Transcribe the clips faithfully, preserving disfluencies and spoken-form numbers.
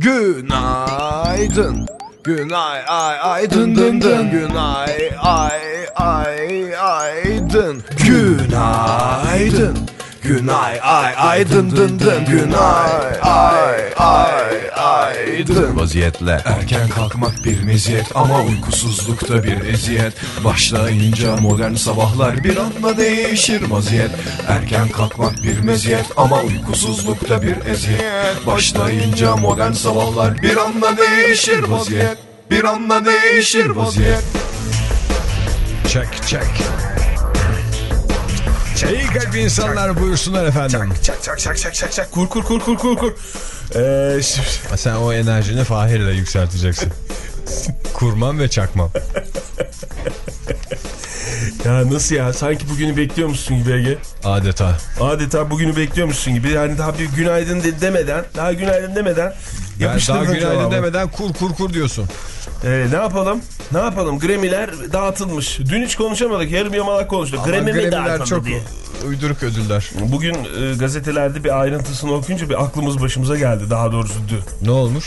Günaydın. Günay ay ay dın dın dın. Günay ay ay ay dın. Günaydın. Günay ay ay dın dın dın. Günay ay ay ay dın. Vaziyetle erken kalkmak bir meziyet ama uykusuzlukta bir eziyet. Başlayınca modern sabahlar bir anda değişir vaziyet. Erken kalkmak bir meziyet ama uykusuzlukta bir eziyet. Başlayınca modern sabahlar bir anda değişir vaziyet. Bir anda değişir vaziyet. Çek çek. İyi kalp insanlar buyursunlar efendim. Çak çak çak çak çak çak. Kur kur kur kur kur kur. Ee, şimdi... Sen o enerjini Fahir'le yükselteceksin. Kurmam ve çakmam. Ya nasıl ya? Sanki bugünü bekliyormuşsun gibi Ege. Adeta. Adeta bugünü bekliyormuşsun gibi. Yani daha bir günaydın de demeden, daha günaydın demeden yani daha günaydın cevabı. demeden kur kur kur diyorsun. Ee, ne yapalım? Ne yapalım? Grammy'ler dağıtılmış. Dün hiç konuşamadık. Yarım yamalak konuştuk. Grammy mi dağıtıldı çok diye. Uyduruk ödüller. Bugün e, gazetelerde bir ayrıntısını okuyunca bir aklımız başımıza geldi. Daha doğrusu dün. Ne olmuş?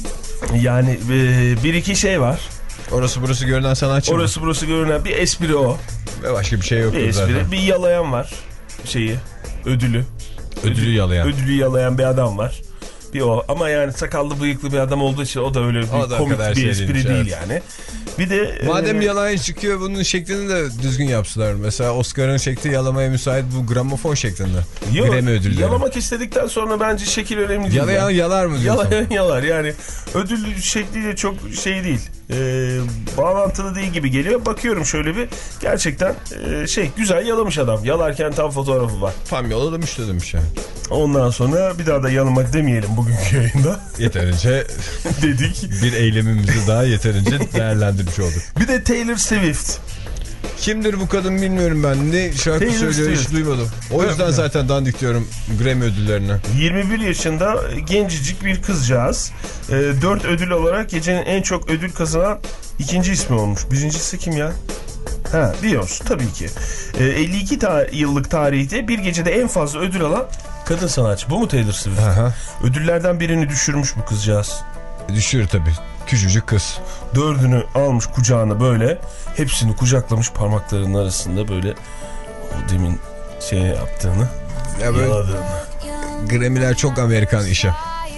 Yani e, bir iki şey var. Orası burası görünen sanatçı Orası mı? burası görünen bir espri o. Ve başka bir şey yok Bir espri. zaten. Bir yalayan var. Şeyi. Ödülü. Ödülü yalayan. Ödülü yalayan bir adam var. Bir o. Ama yani sakallı bıyıklı bir adam olduğu için o da öyle bir komik bir şey espri değilmiş, değil evet. yani. Bir de madem e, yalan çıkıyor bunun şeklini de düzgün yapsınlar. Mesela Oscar'ın şekli yalamaya müsait bu gramofon şeklinde. Yok, Grammy ödülleri. Yalamak istedikten sonra bence şekil önemli değil. Yalayan yani. yalar mı diyorsun? Yalayan yalar yani. Ödül şekliyle çok şey değil. E, bağlantılı değil gibi geliyor. Bakıyorum şöyle bir gerçekten e, şey güzel yalamış adam. Yalarken tam fotoğrafı var. Tam yalamış da demiş yani. Ondan sonra bir daha da yalamak demeyelim bugünkü yayında. Yeterince dedik. Bir eylemimizi daha yeterince değerlendirmiş olduk. Bir de Taylor Swift. Kimdir bu kadın bilmiyorum ben. Ne şarkı Taylor söylüyor Swift. hiç duymadım. O yüzden Evet. zaten dandik diyorum Grammy ödüllerine. yirmi bir yaşında gencecik bir kızcağız. E, dört ödül olarak gecenin en çok ödül kazanan ikinci ismi olmuş. Birincisi kim ya? Ha, Beyoncé tabii ki. E, elli iki ta- yıllık tarihte bir gecede en fazla ödül alan kadın sanatçı. Bu mu Taylor Swift? Aha. Ödüllerden birini düşürmüş bu kızcağız. Düşür tabii. Küçücük kız. Dördünü almış kucağına böyle. Hepsini kucaklamış parmaklarının arasında böyle. O demin şey yaptığını. Ya böyle yaladığını. Grammy'ler çok Amerikan işi.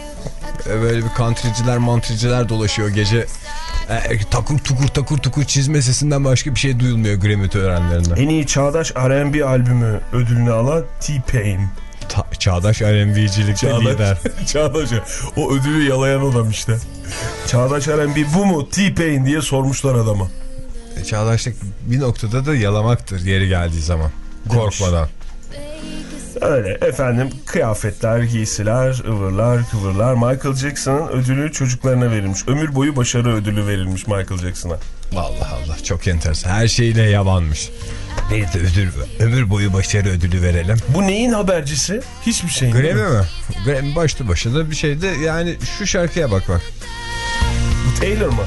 Böyle bir countryciler mantriciler dolaşıyor gece. E, takur tukur takur tukur çizme sesinden başka bir şey duyulmuyor Grammy törenlerinde. En iyi çağdaş R and B albümü ödülünü alan T-Pain. Ta- çağdaş R and B'cilikte lider. Çağdaş. O ödülü yalayan adam işte. Çağdaş R and B bu mu T-Pain diye sormuşlar adama. E, çağdaşlık bir noktada da yalamaktır yeri geldiği zaman. Korkmadan. Öyle efendim, kıyafetler, giysiler, ıvırlar, kıvırlar. Michael Jackson'ın ödülü çocuklarına verilmiş. Ömür boyu başarı ödülü verilmiş Michael Jackson'a. Allah Allah, çok enteresan. Her şeyle yavanmış. Bir de ödül, ömür boyu başarı ödülü verelim. Bu neyin habercisi? Hiçbir şey. Grammy mi? Grammy başlı başına bir şeydi. Yani şu şarkıya bak bak. Bu Taylor mı?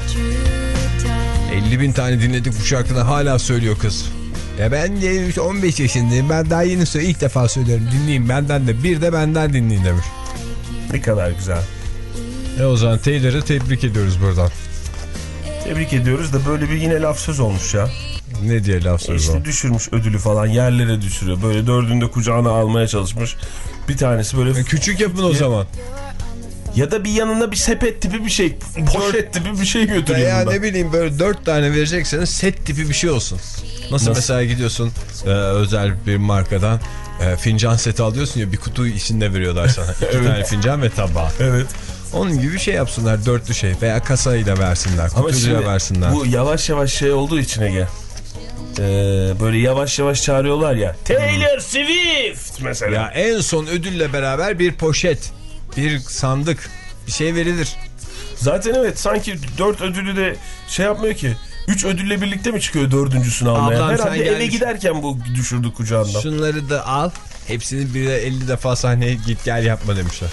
elli bin tane dinledik bu şarkıda, hala söylüyor kız. Ya ben de on beş yaşındayım. Ben daha yeni söylüyorum. İlk defa söylüyorum. Dinleyin benden de. Bir de benden dinleyin demiş. Ne kadar güzel. E o zaman Taylor'ı tebrik ediyoruz buradan. Tebrik ediyoruz da böyle bir yine laf söz olmuş ya. Ne diye laf söz İşte o? düşürmüş ödülü falan, yerlere düşürüyor. Böyle dördünde kucağına almaya çalışmış. Bir tanesi böyle... E küçük yapın o zaman. Ya da bir yanına bir sepet tipi bir şey, poşet tipi bir şey götürüyor. Ya bundan. ne bileyim, böyle dört tane verecekseniz set tipi bir şey olsun. Nasıl, Nasıl? Mesela gidiyorsun e, özel bir markadan e, fincan seti alıyorsun ya, bir kutu içinde veriyorlar sana. İki Evet. tane fincan ve tabağı. Evet. Onun gibi bir şey yapsınlar, dörtlü şey, veya kasayla versinler, Ama kutuyla şimdi versinler. bu yavaş yavaş şey olduğu için Ege. Ee, böyle yavaş yavaş çağırıyorlar ya. Taylor Swift mesela. Ya en son ödülle beraber bir poşet, bir sandık, bir şey verilir. Zaten evet, sanki dört ödülü de şey yapmıyor ki. Üç ödülle birlikte mi çıkıyor dördüncüsünü almaya? Ablam, herhalde eve gelmiş. giderken bu düşürdü kucağından. Şunları da al, hepsini bir de elli defa sahneye git gel yapma demişler.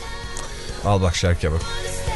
Al bak şarkıya bak.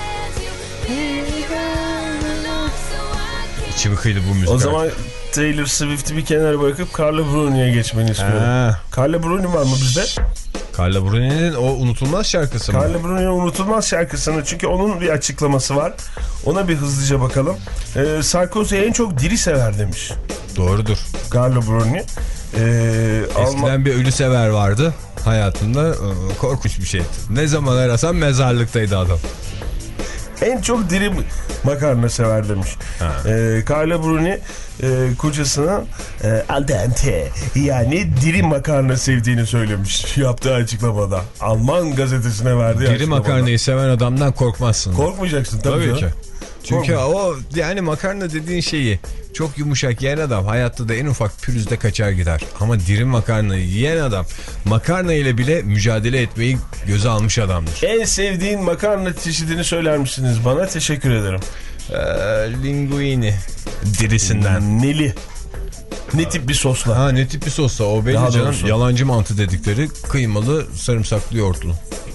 İçimi kıydı bu müzik. O zaman Taylor Swift'i bir kenara bırakıp Carla Bruni'ye geçmeni istiyorum. Ha. Carla Bruni var mı bizde? Carla Bruni'nin o unutulmaz şarkısı mı? Carla Bruni'nin unutulmaz şarkısını, çünkü onun bir açıklaması var. Ona bir hızlıca bakalım. Ee, Sarkozy en çok diri sever demiş. Doğrudur. Carla Bruni. Ee, Eskiden Alman... bir ölü sever vardı hayatında, korkunç bir şeydi. Ne zaman arasan mezarlıktaydı adam. En çok diri makarna sever demiş. Ee, Carla Bruni e, kocasına e, al dente, yani diri makarna sevdiğini söylemiş yaptığı açıklamada. Alman gazetesine verdiği Diri açıklamada. makarnayı seven adamdan korkmazsın. Korkmayacaksın tabii, Tabii ki. Çünkü Korkma. o yani makarna dediğin şeyi çok yumuşak yiyen adam hayatta da en ufak pürüzde kaçar gider. Ama diri makarnayı yiyen adam makarna ile bile mücadele etmeyi göze almış adamdır. En sevdiğin makarna çeşidini söyler misiniz bana? Teşekkür ederim. Ee, linguini dirisinden. Neli. Ne tip bir sosla? Ha, ne tip bir sosla o belli Daha canım. doğrusu. Yalancı mantı dedikleri kıymalı sarımsaklı yoğurtlu.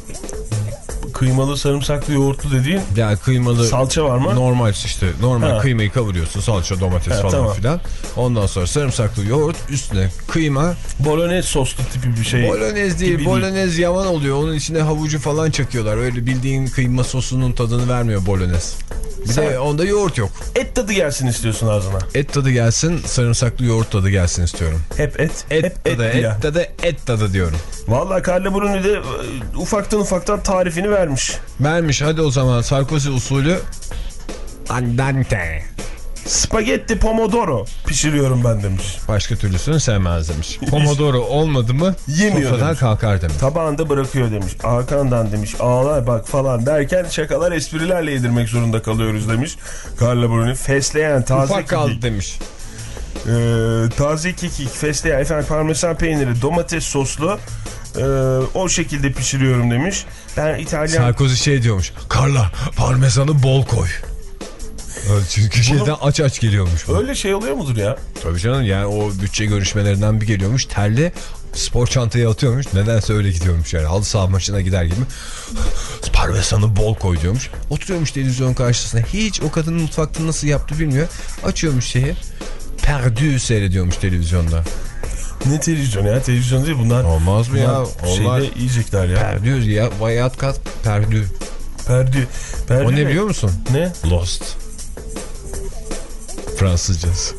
Kıymalı sarımsaklı yoğurtlu dediğin Yani kıymalı salça var mı? Normal işte normal Ha. kıymayı kavuruyorsun, salça, domates Ha, falan tamam. filan. Ondan sonra sarımsaklı yoğurt, üstüne kıyma. Bolognese soslu tipi bir şey. Bolognese değil, Gibi bolognese yavan oluyor. Onun içine havucu falan çakıyorlar. Öyle bildiğin kıyma sosunun tadını vermiyor bolognese. Bir Sen- de onda yoğurt yok. Et tadı gelsin istiyorsun ağzına. Et tadı gelsin, sarımsaklı yoğurt tadı gelsin istiyorum. Hep et. Et hep tadı, et, et, ya. tadı, et tadı diyorum. Vallahi Carla Bruni de e, ufaktan ufaktan tarifini vermiş. Vermiş, hadi o zaman Sarkozy usulü andante. Spagetti pomodoro pişiriyorum ben demiş. Başka türlüsünü sevmez demiş. Pomodoro olmadı mı Yemiyor sofradan demiş. kalkar demiş. Tabağında bırakıyor demiş. Arkandan demiş ağlar bak falan derken şakalar esprilerle yedirmek zorunda kalıyoruz demiş. Carla Bruni fesleğen taze Ufak kaldı kekik. demiş. Ee, taze kekik, fesleğen, efendim parmesan peyniri, domates soslu e, o şekilde pişiriyorum demiş. Ben İtalyan... Sarkozy şey diyormuş. Carla parmesanı bol koy. Evet, çünkü şeyden aç aç geliyormuş bu. Öyle şey oluyor mudur ya? Tabii canım, yani o bütçe görüşmelerinden bir geliyormuş. Terli spor çantaya atıyormuş. Nedense öyle gidiyormuş yani. Halı saha maçına gider gibi. Parmesanı bol koy diyormuş. Oturuyormuş televizyon karşısına. Hiç o kadının mutfakta nasıl yaptı bilmiyor. Açıyormuş şeyi. Perdu seyrediyormuş televizyonda. Ne televizyon ya? Televizyon değil bunlar. Olmaz mı ya? Şeyde yiyecekler ya. Perdu ya. Bayat kat perdu. Perdü. Perdü O ne biliyor musun? Ne? Lost. Fransızcası.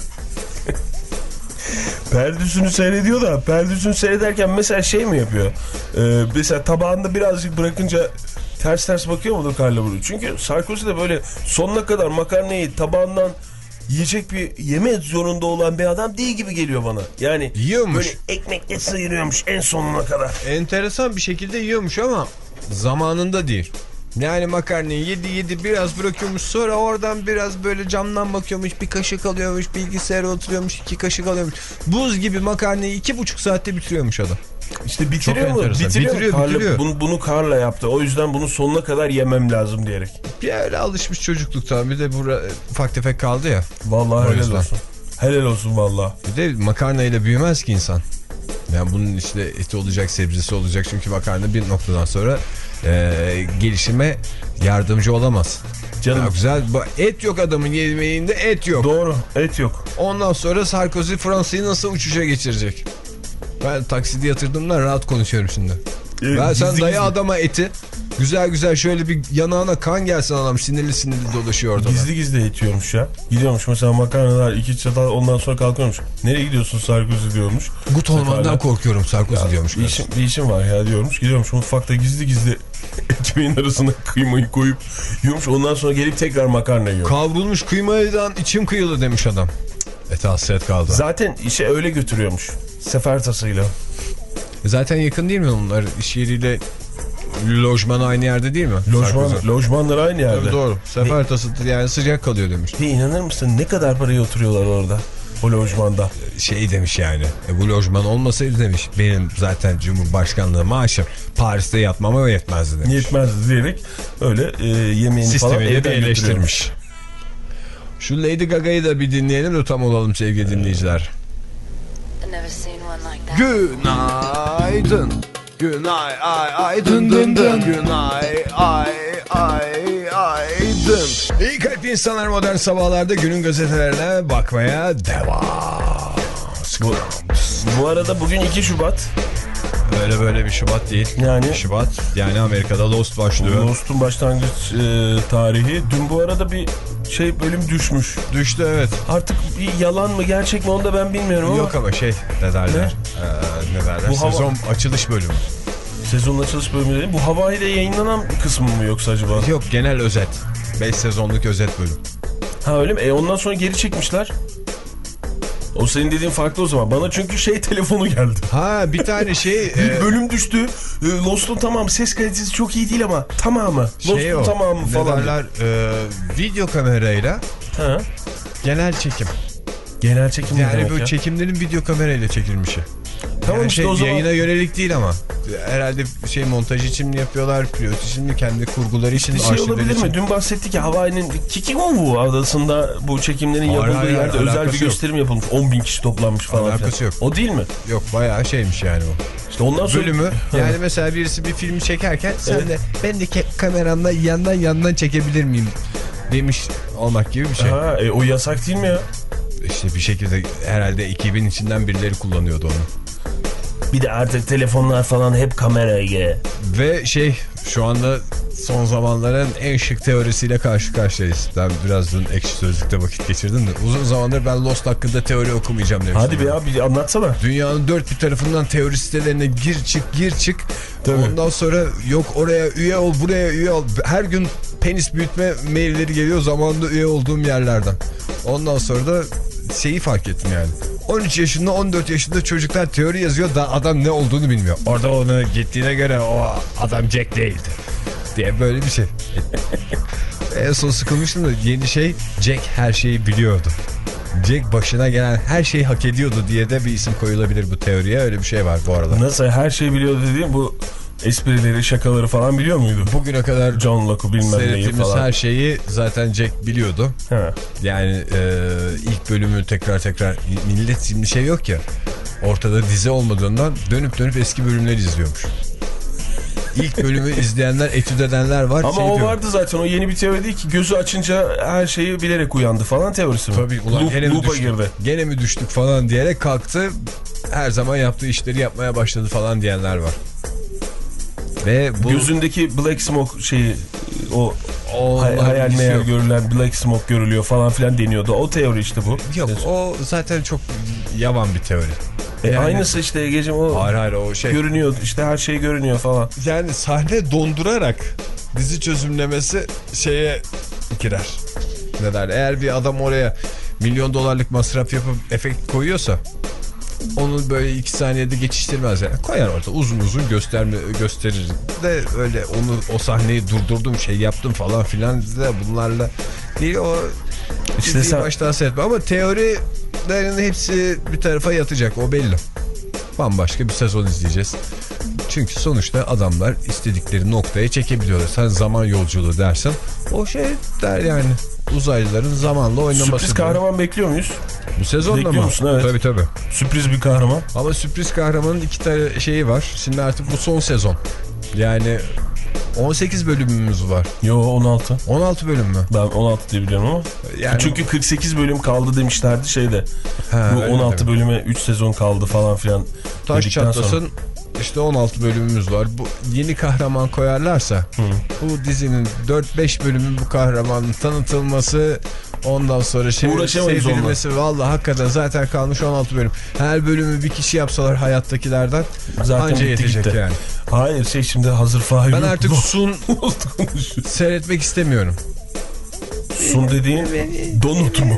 Perdüsünü seyrediyor da perdüsünü seyrederken mesela şey mi yapıyor? Ee, mesela tabağında birazcık bırakınca ters ters bakıyor mudur Carla Bruni? Çünkü Sarkozy de böyle sonuna kadar makarnayı tabağından yiyecek bir yemek zorunda olan bir adam değil gibi geliyor bana. Yani Yiyormuş. böyle ekmekle sıyırıyormuş en sonuna kadar. Enteresan bir şekilde yiyormuş ama zamanında değil. Yani makarnayı yedi yedi biraz bırakıyormuş, sonra oradan biraz böyle camdan bakıyormuş, bir kaşık alıyormuş, bilgisayara oturuyormuş, iki kaşık alıyormuş. Buz gibi makarnayı iki buçuk saatte bitiriyormuş adam. İşte bitiriyor Çok mu? enteresan. Bitiriyor, Bitiriyor, Carla, bitiriyor. Bunu, bunu Carla yaptı. O yüzden bunu sonuna kadar yemem lazım diyerek. Bir öyle alışmış çocukluktan, bir de bura, ufak tefek kaldı ya. Vallahi O helal yüzden. olsun. Helal olsun vallahi. Bir de makarnayla büyümez ki insan. Yani bunun işte eti olacak, sebzesi olacak, çünkü makarna bir noktadan sonra e, gelişime yardımcı olamaz. Canım. Ya güzel, et yok adamın yemeğinde, et yok. Doğru, et yok. Ondan sonra Sarkozy Fransa'yı nasıl uçuşa geçirecek? Ben taksidi yatırdığımdan rahat konuşuyorum şimdi. Ee, Ben sen gizli daya gizli. adama eti. Güzel güzel şöyle bir yanağına kan gelsin, adam sinirli sinirli dolaşıyor orada. Gizli gizli et yiyormuş ya. Gidiyormuş mesela makarnalar iki çatal, ondan sonra kalkıyormuş. Nereye gidiyorsun Sarkozy diyormuş. Gut olmandan korkuyorum Sarkozy Ya, diyormuş. Bir işim, bir işim var ya diyormuş. Gidiyormuş mutfakta gizli gizli ekmeğin arasına kıymayı koyup yiyormuş. Ondan sonra gelip tekrar makarna yiyor. Kavrulmuş kıymadan içim kıyılı demiş adam. Ete hasret kaldı. Zaten işe öyle götürüyormuş. Sefertasıyla. Zaten yakın değil mi onlar? İş yeriyle lojman aynı yerde değil mi? Lojman, Sarkozy. lojmanlar aynı yerde. Tabii doğru. Sefertası yani sıcak kalıyor demiş. Bir inanır mısın ne kadar paraya oturuyorlar orada? O lojmanda. Şey demiş yani, e, bu lojman olmasaydı demiş, benim zaten Cumhurbaşkanlığı maaşım Paris'te yatmama yetmezdi demiş. Yetmezdi diyerek öyle e, yemeğini falan Sistemi de evden bir eleştirmiş. götürüyormuş. Şu Lady Gaga'yı da bir dinleyelim de tam olalım sevgili dinleyiciler. Günaydın. Günay ay ay dın dın dın. Günay ay ay ay dın. İyi kalp insanlar modern sabahlarda günün gazetelerine bakmaya devam. Bu, bu arada bugün iki Şubat. Öyle böyle bir Şubat değil. Yani Şubat yani Amerika'da Lost başlıyor. Lost'un başlangıç e, tarihi. Dün bu arada bir şey bölüm düşmüş. Düştü evet. Artık bir yalan mı gerçek mi onu da ben bilmiyorum ama. Yok ama şey ne derler? Ne? Ee, ne derler? Bu Sezon hava... açılış bölümü. Sezonun açılış bölümü değil. Bu Hawaii'de yayınlanan kısmı mı yoksa acaba? Yok genel özet. beş sezonluk özet bölüm. Ha öyle mi? E ondan sonra geri çekmişler. O senin dediğin farklı o zaman. Bana çünkü şey telefonu geldi. Ha bir tane şey. Bir e... bölüm düştü. E, Lost'un tamamı. Ses kalitesi çok iyi değil ama tamamı. Şey Lost'un o, tamamı falan. Ne derler? E, video kamerayla ha. genel çekim. Genel çekim yani bu ya? çekimlerin video kamerayla çekilmişi. Tamam yani işte şey, o zaman. Yayına yönelik değil ama. Herhalde şey montaj için mi yapıyorlar, pilot için mi, kendi kurguları için, bir şey olabilir için. mi? Dün bahsettik ya Hawaii'nin Kikimungu adasında bu çekimlerin Hayır, yapıldığı hayır, yerde hayır, özel bir gösterim yok. yapılmış. on bin kişi toplanmış falan. Alakası falan. yok. O değil mi? Yok bayağı şeymiş yani bu. İşte ondan sonra... Bölümü yani mesela birisi bir filmi çekerken sen evet. de ben de kameramla yandan yandan çekebilir miyim demiş olmak gibi bir şey. Ha, e, o yasak değil mi ya? İşte bir şekilde herhalde ekibin içinden birileri kullanıyordu onu. Bir de artık telefonlar falan hep kameraya. Ve şey şu anda son zamanların en şık teorisiyle karşı karşıyayız. Ben biraz dün Ekşi Sözlük'te vakit geçirdim de uzun zamandır ben Lost hakkında teori okumayacağım demiştim. Hadi be abi anlatsana. Dünyanın dört bir tarafından teori sitelerine gir çık gir çık. Tabii. Ondan sonra yok oraya üye ol buraya üye ol. Her gün penis büyütme mailleri geliyor zamanında üye olduğum yerlerden. Ondan sonra da şeyi fark ettim yani. on üç yaşında on dört yaşında çocuklar teori yazıyor da adam ne olduğunu bilmiyor. Orada onu gittiğine göre o adam Jack değildi diye böyle bir şey. En son sıkılmıştım da yeni şey Jack her şeyi biliyordu. Jack başına gelen her şeyi hak ediyordu diye de bir isim koyulabilir bu teoriye. Öyle bir şey var bu arada. Nasıl her şeyi biliyordu dediğim bu esprileri şakaları falan biliyor muydu? Bugüne kadar John Locke'u bilmem neyi falan. her şeyi zaten Jack biliyordu. He. Yani e, ilk bölümü tekrar tekrar millet şimdi şey yok ya ortada dizi olmadığından dönüp dönüp eski bölümleri izliyormuş. İlk bölümü izleyenler, etüt edenler var. Ama şey o diyor. vardı zaten. O yeni bir teori değil ki. Gözü açınca her şeyi bilerek uyandı falan teorisi mi? Tabii ulan Loop, gene mi düştük? girdi. Gene mi düştük falan diyerek kalktı. Her zaman yaptığı işleri yapmaya başladı falan diyenler var. Ve bu... Gözündeki black smoke şeyi o o hay hayal meyal görülen black smoke görülüyor falan filan deniyordu. O teori işte bu. Yok o zaten çok yavan bir teori. E yani, aynısı işte Ege'cim o hayır, hayır, o şey görünüyor işte her şey görünüyor falan. Yani sahne dondurarak dizi çözümlemesi şeye girer. Ne der? Eğer bir adam oraya milyon dolarlık masraf yapıp efekt koyuyorsa onu böyle iki saniyede geçiştirmez yani. Koyar orada uzun uzun gösterme, gösterir de öyle onu o sahneyi durdurdum şey yaptım falan filan de bunlarla değil o işte sen... baştan seyretme ama teorilerin hepsi bir tarafa yatacak o belli. Bambaşka bir sezon izleyeceğiz. Çünkü sonuçta adamlar istedikleri noktaya çekebiliyorlar. Sen zaman yolculuğu dersen o şey der yani. Uzaylıların zamanla oynaması. Sürpriz kahraman bekliyor muyuz? Bu sezonda bekliyor mı? Musun? Evet. Tabii tabii. Sürpriz bir kahraman. Ama sürpriz kahramanın iki tane şeyi var. Şimdi artık bu son sezon. Yani on sekiz bölümümüz var. Yo on altı. on altı bölüm mü? Ben on altı diye biliyorum ama. Yani... Çünkü kırk sekiz bölüm kaldı demişlerdi şeyde. Ha, bu on altı bölüme üç sezon kaldı falan filan. Taş çatlasın. Sonra... İşte on altı bölümümüz var. Bu yeni kahraman koyarlarsa Hı. bu dizinin dört beş bölümü bu kahramanın tanıtılması ondan sonra şey sevdirilmesi vallahi hakikaten zaten kalmış on altı bölüm. Her bölümü bir kişi yapsalar hayattakilerden zaten anca yetecek gitti. Yani. Hayır şey şimdi hazır Fahir. Ben artık Sun seyretmek istemiyorum. Sun dediğin donut mu?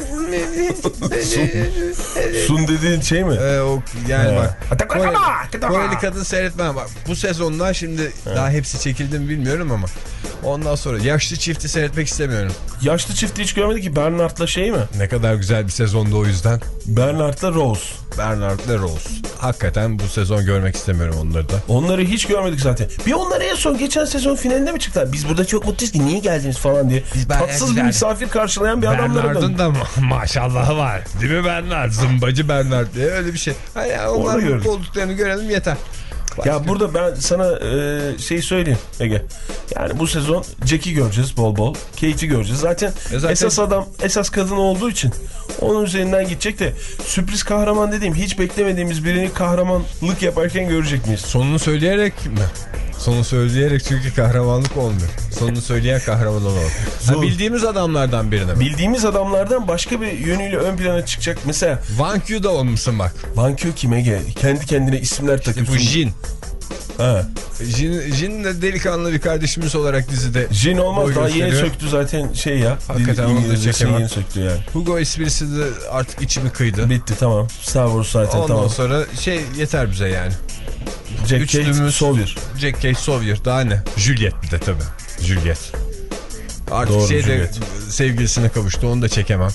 Sun, Sun dediğin şey mi? Ee, o, yani He. bak Koreli, Koreli kadın seyretmem bak. Bu sezonda şimdi He. daha hepsi çekildi mi bilmiyorum ama ondan sonra yaşlı çifti seyretmek istemiyorum. Yaşlı çifti hiç görmedik ki. Bernard'la şey mi? Ne kadar güzel bir sezonda o yüzden. Bernard'la Rose. Bernard'la Rose. Hakikaten bu sezon görmek istemiyorum onları da. Onları hiç görmedik zaten. Bir onları en son geçen sezon finalinde mi çıktılar? Biz burada çok mutluyuz ki niye geldiniz falan diye. Biz tatsız bir misafir karşılayan bir adamlar. Bernard'ın da maşallahı var. Değil mi Bernard? Zımbacı Bernard diye öyle bir şey. Hani onlar mutlu olduklarını görelim yeter. Ya burada ben sana e, şey söyleyeyim Ege. Yani bu sezon Jack'i göreceğiz bol bol. Kate'i göreceğiz. Zaten, e zaten esas adam, esas kadın olduğu için onun üzerinden gidecek de sürpriz kahraman dediğim hiç beklemediğimiz birini kahramanlık yaparken görecek miyiz? Sonunu söyleyerek mi? Sonunu söyleyerek çünkü kahramanlık olmuyor. Sonunu söyleyen kahraman olur. Ha, bildiğimiz adamlardan birine mi? Bildiğimiz adamlardan başka bir yönüyle ön plana çıkacak. Mesela Van Q'da olmuşsun bak. Van Q kime gel? Kendi kendine isimler İşte takıyorsun. bu Jin. Ha. Jin, Jin de delikanlı bir kardeşimiz olarak dizide. Jin olmaz boy daha yeni gösteriyor. söktü zaten şey ya. Hakikaten onu da İngilizcesini çekemem. yeni söktü yani. Hugo esprisi de artık içimi kıydı. Bitti tamam. Star Wars zaten Ondan tamam. sonra şey yeter bize yani. Jack Kate Üçlümüz Sawyer. Jack Kate Sawyer daha ne? Juliet bir de tabii. Juliet. Artık Doğru, şey de Juliet. sevgilisine kavuştu, onu da çekemem.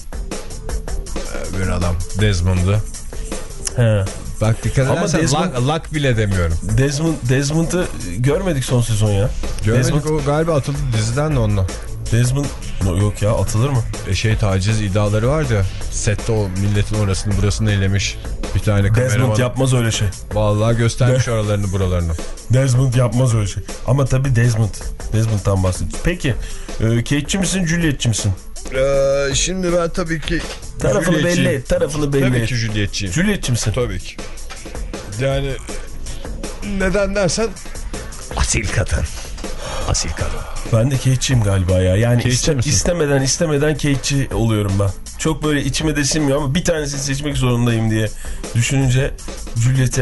Ee, Bir adam Desmond'u. He. Bak dikkat Ama edersen Desmond- Luck, Luck bile demiyorum. Desmond, Desmond'ı görmedik son sezon ya. Görmedik, Desmond, o galiba atıldı diziden de ondan. Desmond no, yok ya atılır mı? E şey taciz iddiaları vardı ya. Sette o milletin orasını burasını elemiş. Bir tane Desmond kameraman. yapmaz öyle şey. Vallahi göstermiş De- oralarını buralarını. Desmond yapmaz öyle şey. Ama tabii Desmond. Desmond'dan bahsediyoruz. Peki e, Kate'ci misin Juliet'ci misin? Ee, şimdi ben tabii ki Tarafını Juliet'ciyim. belli et. Tarafını belli Tabii et. ki Juliet'ciyim. Juliet'ci misin? Tabii ki. Yani neden dersen asil kadın. Asil kadın. Ben de Kate'ciyim galiba ya. Yani Kate'ci iste, misin? istemeden istemeden Kate'ci oluyorum ben. Çok böyle içime de sinmiyor ama bir tanesini seçmek zorundayım diye düşününce Juliet'e...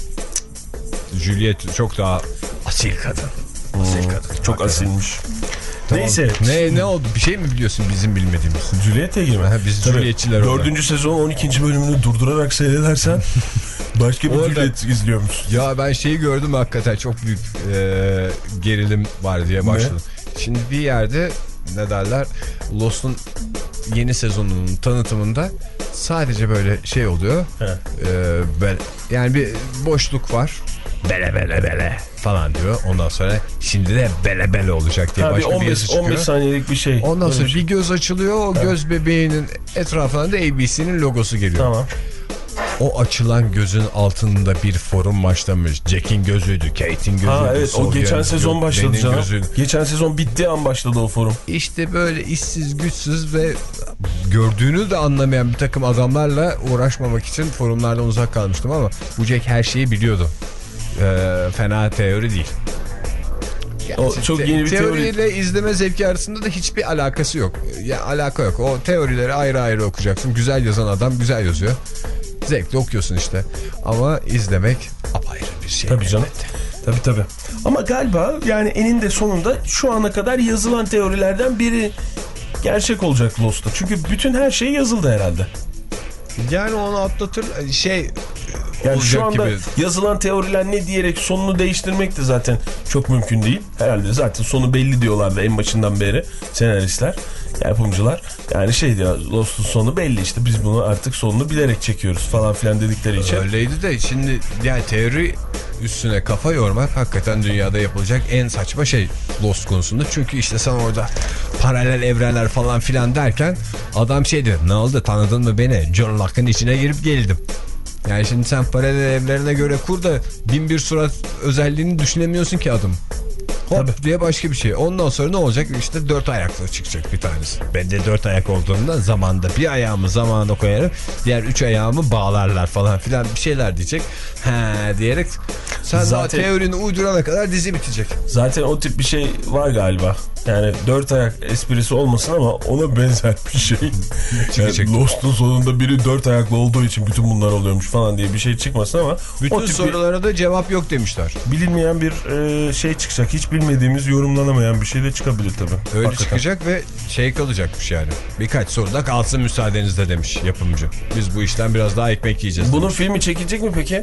Juliet çok daha asil kadın. Asil Hmm, kadın. çok Hakikaten. asilmiş. Tamam. Neyse. Ne ne oldu? Bir şey mi biliyorsun bizim bilmediğimiz? Juliet'e girme. Ha, biz Tabii, Juliet'çiler olarak. dördüncü sezon on ikinci bölümünü durdurarak seyredersen başka bir Orada- Juliet izliyormuş. Ya ben şeyi gördüm hakikaten çok büyük e, gerilim var diye başladım. Şimdi bir yerde ne derler Lost'un yeni sezonunun tanıtımında sadece böyle şey oluyor. He. E, ben, yani bir boşluk var. Bele bele bele falan diyor. Ondan sonra şimdi de bele bele olacak diye Tabii başka bir on beş, yazı çıkıyor. on beş saniyelik bir şey. Ondan Öyle sonra bir şey. bir göz açılıyor. O göz bebeğinin etrafına da A B C'nin logosu geliyor. Tamam. O açılan gözün altında bir forum başlamış. Jack'in gözüydü, Kate'in gözüydü. Ha evet o Sawyer'in geçen sezon gözü, başladı Ben'in canım. gözüydü. Geçen sezon bittiği an başladı o forum. İşte böyle işsiz güçsüz ve gördüğünü de anlamayan bir takım adamlarla uğraşmamak için forumlardan uzak kalmıştım ama bu Jack her şeyi biliyordu. Ee, fena teori değil. O Te- çok yeni bir teori. teoriyle izleme zevki arasında da hiçbir alakası yok. Ya alaka yok. O teorileri ayrı ayrı okuyacaksın. Güzel yazan adam güzel yazıyor. Zevkle okuyorsun işte. Ama izlemek apayrı bir şey. Tabii canım. elbette. Tabii tabii. Ama galiba yani eninde sonunda şu ana kadar yazılan teorilerden biri gerçek olacak Lost'ta. Çünkü bütün her şey yazıldı herhalde. Yani onu atlatır şey Yani olacak şu anda gibi. yazılan teoriler ne diyerek sonunu değiştirmek de zaten çok mümkün değil. Herhalde zaten sonu belli diyorlardı en başından beri senaristler, yapımcılar. Yani şey diyor Lost'un sonu belli işte biz bunu artık sonunu bilerek çekiyoruz falan filan dedikleri için. Öyleydi de şimdi yani teori üstüne kafa yormak hakikaten dünyada yapılacak en saçma şey Lost konusunda. Çünkü işte sen orada paralel evrenler falan filan derken adam şey diyor, ne oldu tanıdın mı beni? John Locke'ın içine girip geldim. Yani şimdi sen paralel evlerine göre kur da bin bir surat özelliğini düşünemiyorsun ki adam. Hop Tabii. diye başka bir şey. Ondan sonra ne olacak? İşte dört ayaklı çıkacak bir tanesi. Ben de dört ayak olduğumda zamanda bir ayağımı zamanında koyarım. Diğer üç ayağımı bağlarlar falan filan bir şeyler diyecek. He diyerek sen Zaten- daha teorini uydurana kadar dizi bitecek. Zaten o tip bir şey var galiba. Yani dört ayak esprisi olmasın ama ona benzer bir şey. Çıkacak. Yani Lost'un sonunda biri dört ayaklı olduğu için bütün bunlar oluyormuş falan diye bir şey çıkmasın ama Bütün o tip sorulara da cevap yok demişler. bir, bilinmeyen bir e, şey çıkacak. Hiç bilmediğimiz, yorumlanamayan bir şey de çıkabilir tabii. Öyle Hakikaten. çıkacak ve şey kalacakmış yani. Birkaç soruda kalsın müsaadenizle demiş yapımcı. Biz bu işten biraz daha ekmek yiyeceğiz. Bunun demiş. filmi çekilecek mi peki?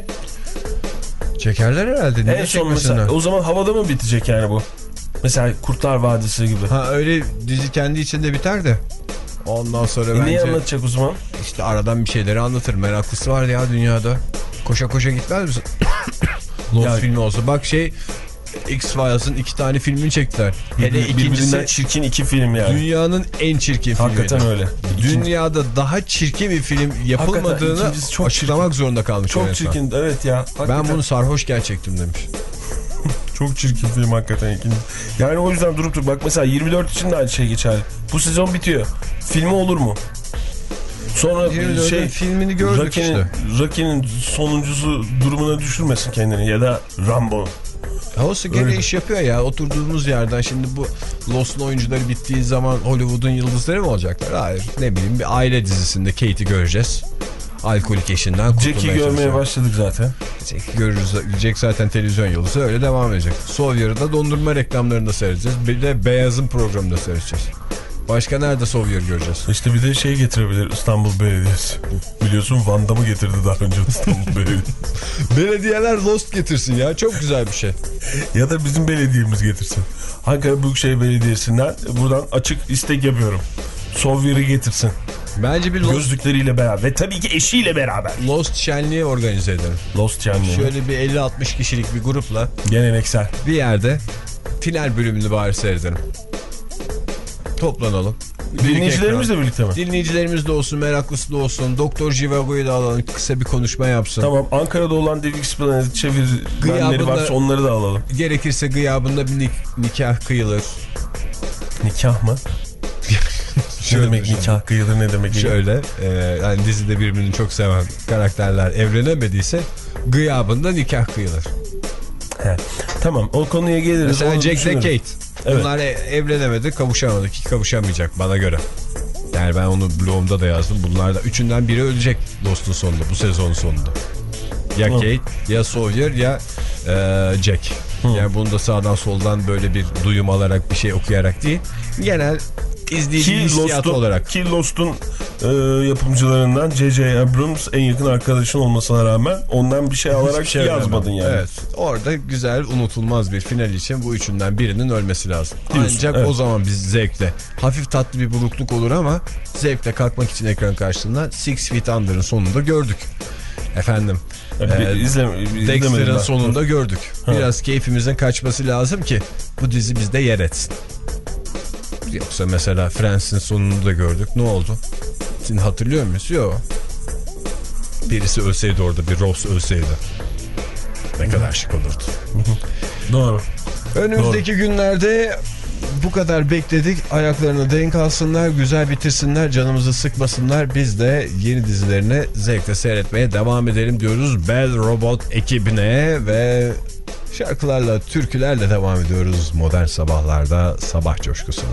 Çekerler herhalde. Niye En son çekmesinler? mesela o zaman havada mı bitecek yani bu? Mesela Kurtlar Vadisi gibi. Ha öyle dizi kendi içinde biter de. Ondan sonra E neyi bence anlatacak o zaman? işte aradan bir şeyleri anlatır. Meraklısı var ya dünyada. Koşa koşa gitmez misin? Lost Ya- filmi olsa. Bak şey X-Files'ın iki tane filmini çektiler. Hele Birbirinden ikincisi çirkin iki film yani. dünyanın en çirkin filmi. Hakikaten öyle. Dünyada daha çirkin bir film yapılmadığını ikincisi çok açıklamak çirkin. zorunda kalmış. Çok yönetmen. çirkin, evet ya. Hakikaten. Ben bunu sarhoşken çektim demiş. Çok çirkin film hakikaten ikinci. Yani o yüzden durup dur. Bak mesela yirmi dört için de aynı şey geçerli. Bu sezon bitiyor. Filmi olur mu? Sonra şey filmini gördük Rocky'nin, işte. Rocky'nin sonuncusu durumuna düşürmesin kendini ya da Rambo. Olsa gene iş yapıyor ya. Oturduğumuz yerden şimdi bu Lost'un oyuncuları bittiği zaman Hollywood'un yıldızları mı olacaklar? Hayır. Ne bileyim bir aile dizisinde Kate'i göreceğiz. Alkolik eşinden kurtulmaya Jack'i görmeye çalışıyor. başladık zaten. Jack'i görürüz. Jack zaten televizyon yıldızı, öyle devam edecek. Sawyer'da dondurma reklamlarını da seyredeceğiz. Bir de Beyaz'ın programını da seyredeceğiz. Başka nerede Sawyer göreceğiz? İşte bir de şey getirebilir İstanbul Belediyesi. Biliyorsun Van Damme'ı getirdi daha önce İstanbul Belediyesi. Belediyeler Lost getirsin ya. Çok güzel bir şey. Ya da bizim belediyemiz getirsin. Ankara Büyükşehir Belediyesi'nden buradan açık istek yapıyorum. Sawyer'ı getirsin. Bence bir Lost, Gözlükleriyle beraber ve tabii ki eşiyle beraber. Lost şenliği organize edelim. Lost yani. Şöyle bir elli altmış kişilik bir grupla Geleneksel. bir yerde final bölümünü bari seyredelim. Toplanalım. Dinleyicilerimizle birlikte mi? Dinleyicilerimiz de olsun, meraklısı da olsun. Doktor Jivago'yu da alalım. Kısa bir konuşma yapsın. Tamam, Ankara'da olan D V X Planet çevirmenleri Gıyabında, varsa onları da alalım. Gerekirse gıyabında bir nik nikah kıyılır. Nikah mı? Ne demek nikah kıyılır, ne demek? Şöyle e, yani dizide birbirini çok seven karakterler evlenemediyse gıyabında nikah kıyılır. He. Tamam, o konuya geliriz. Mesela Jack ve Kate. Evet. Bunlar evlenemedi, kavuşamadı ki kavuşamayacak bana göre. Yani ben onu blogumda da yazdım. Bunlardan üçünden biri ölecek Lost'un sonunda, bu sezonun sonunda. Ya Hı. Kate, ya Sawyer, ya e, Jack. Hı. Yani bunu da sağdan soldan böyle bir duyum alarak, bir şey okuyarak değil. Genel izleyici hissiyatı olarak. Ki Lost'un e, yapımcılarından J J Abrams en yakın arkadaşın olmasına rağmen ondan bir şey alarak şey yazmadın yani. Evet. Orada güzel, unutulmaz bir final için bu üçünden birinin ölmesi lazım. Diyorsun, Ancak evet. o zaman biz zevkle, hafif tatlı bir burukluk olur ama zevkle kalkmak için ekran karşısında Six Feet Under'ın sonunda gördük. Efendim. E, izle, Dexter'ın sonunda gördük. Ha. Biraz keyfimizin kaçması lazım ki bu dizi bizde yer etsin. Yoksa mesela Friends'in sonunu da gördük. Ne oldu? Şimdi hatırlıyor muyuz? Yok. Birisi ölseydi orada, bir Ross ölseydi. Ne kadar şık olurdu. Doğru. Önümüzdeki Doğru. günlerde bu kadar bekledik. Ayaklarına denk alsınlar, güzel bitirsinler, canımızı sıkmasınlar. Biz de yeni dizilerini zevkle seyretmeye devam edelim diyoruz. Bell Robot ekibine ve şarkılarla, türkülerle devam ediyoruz modern sabahlarda sabah coşkusuna.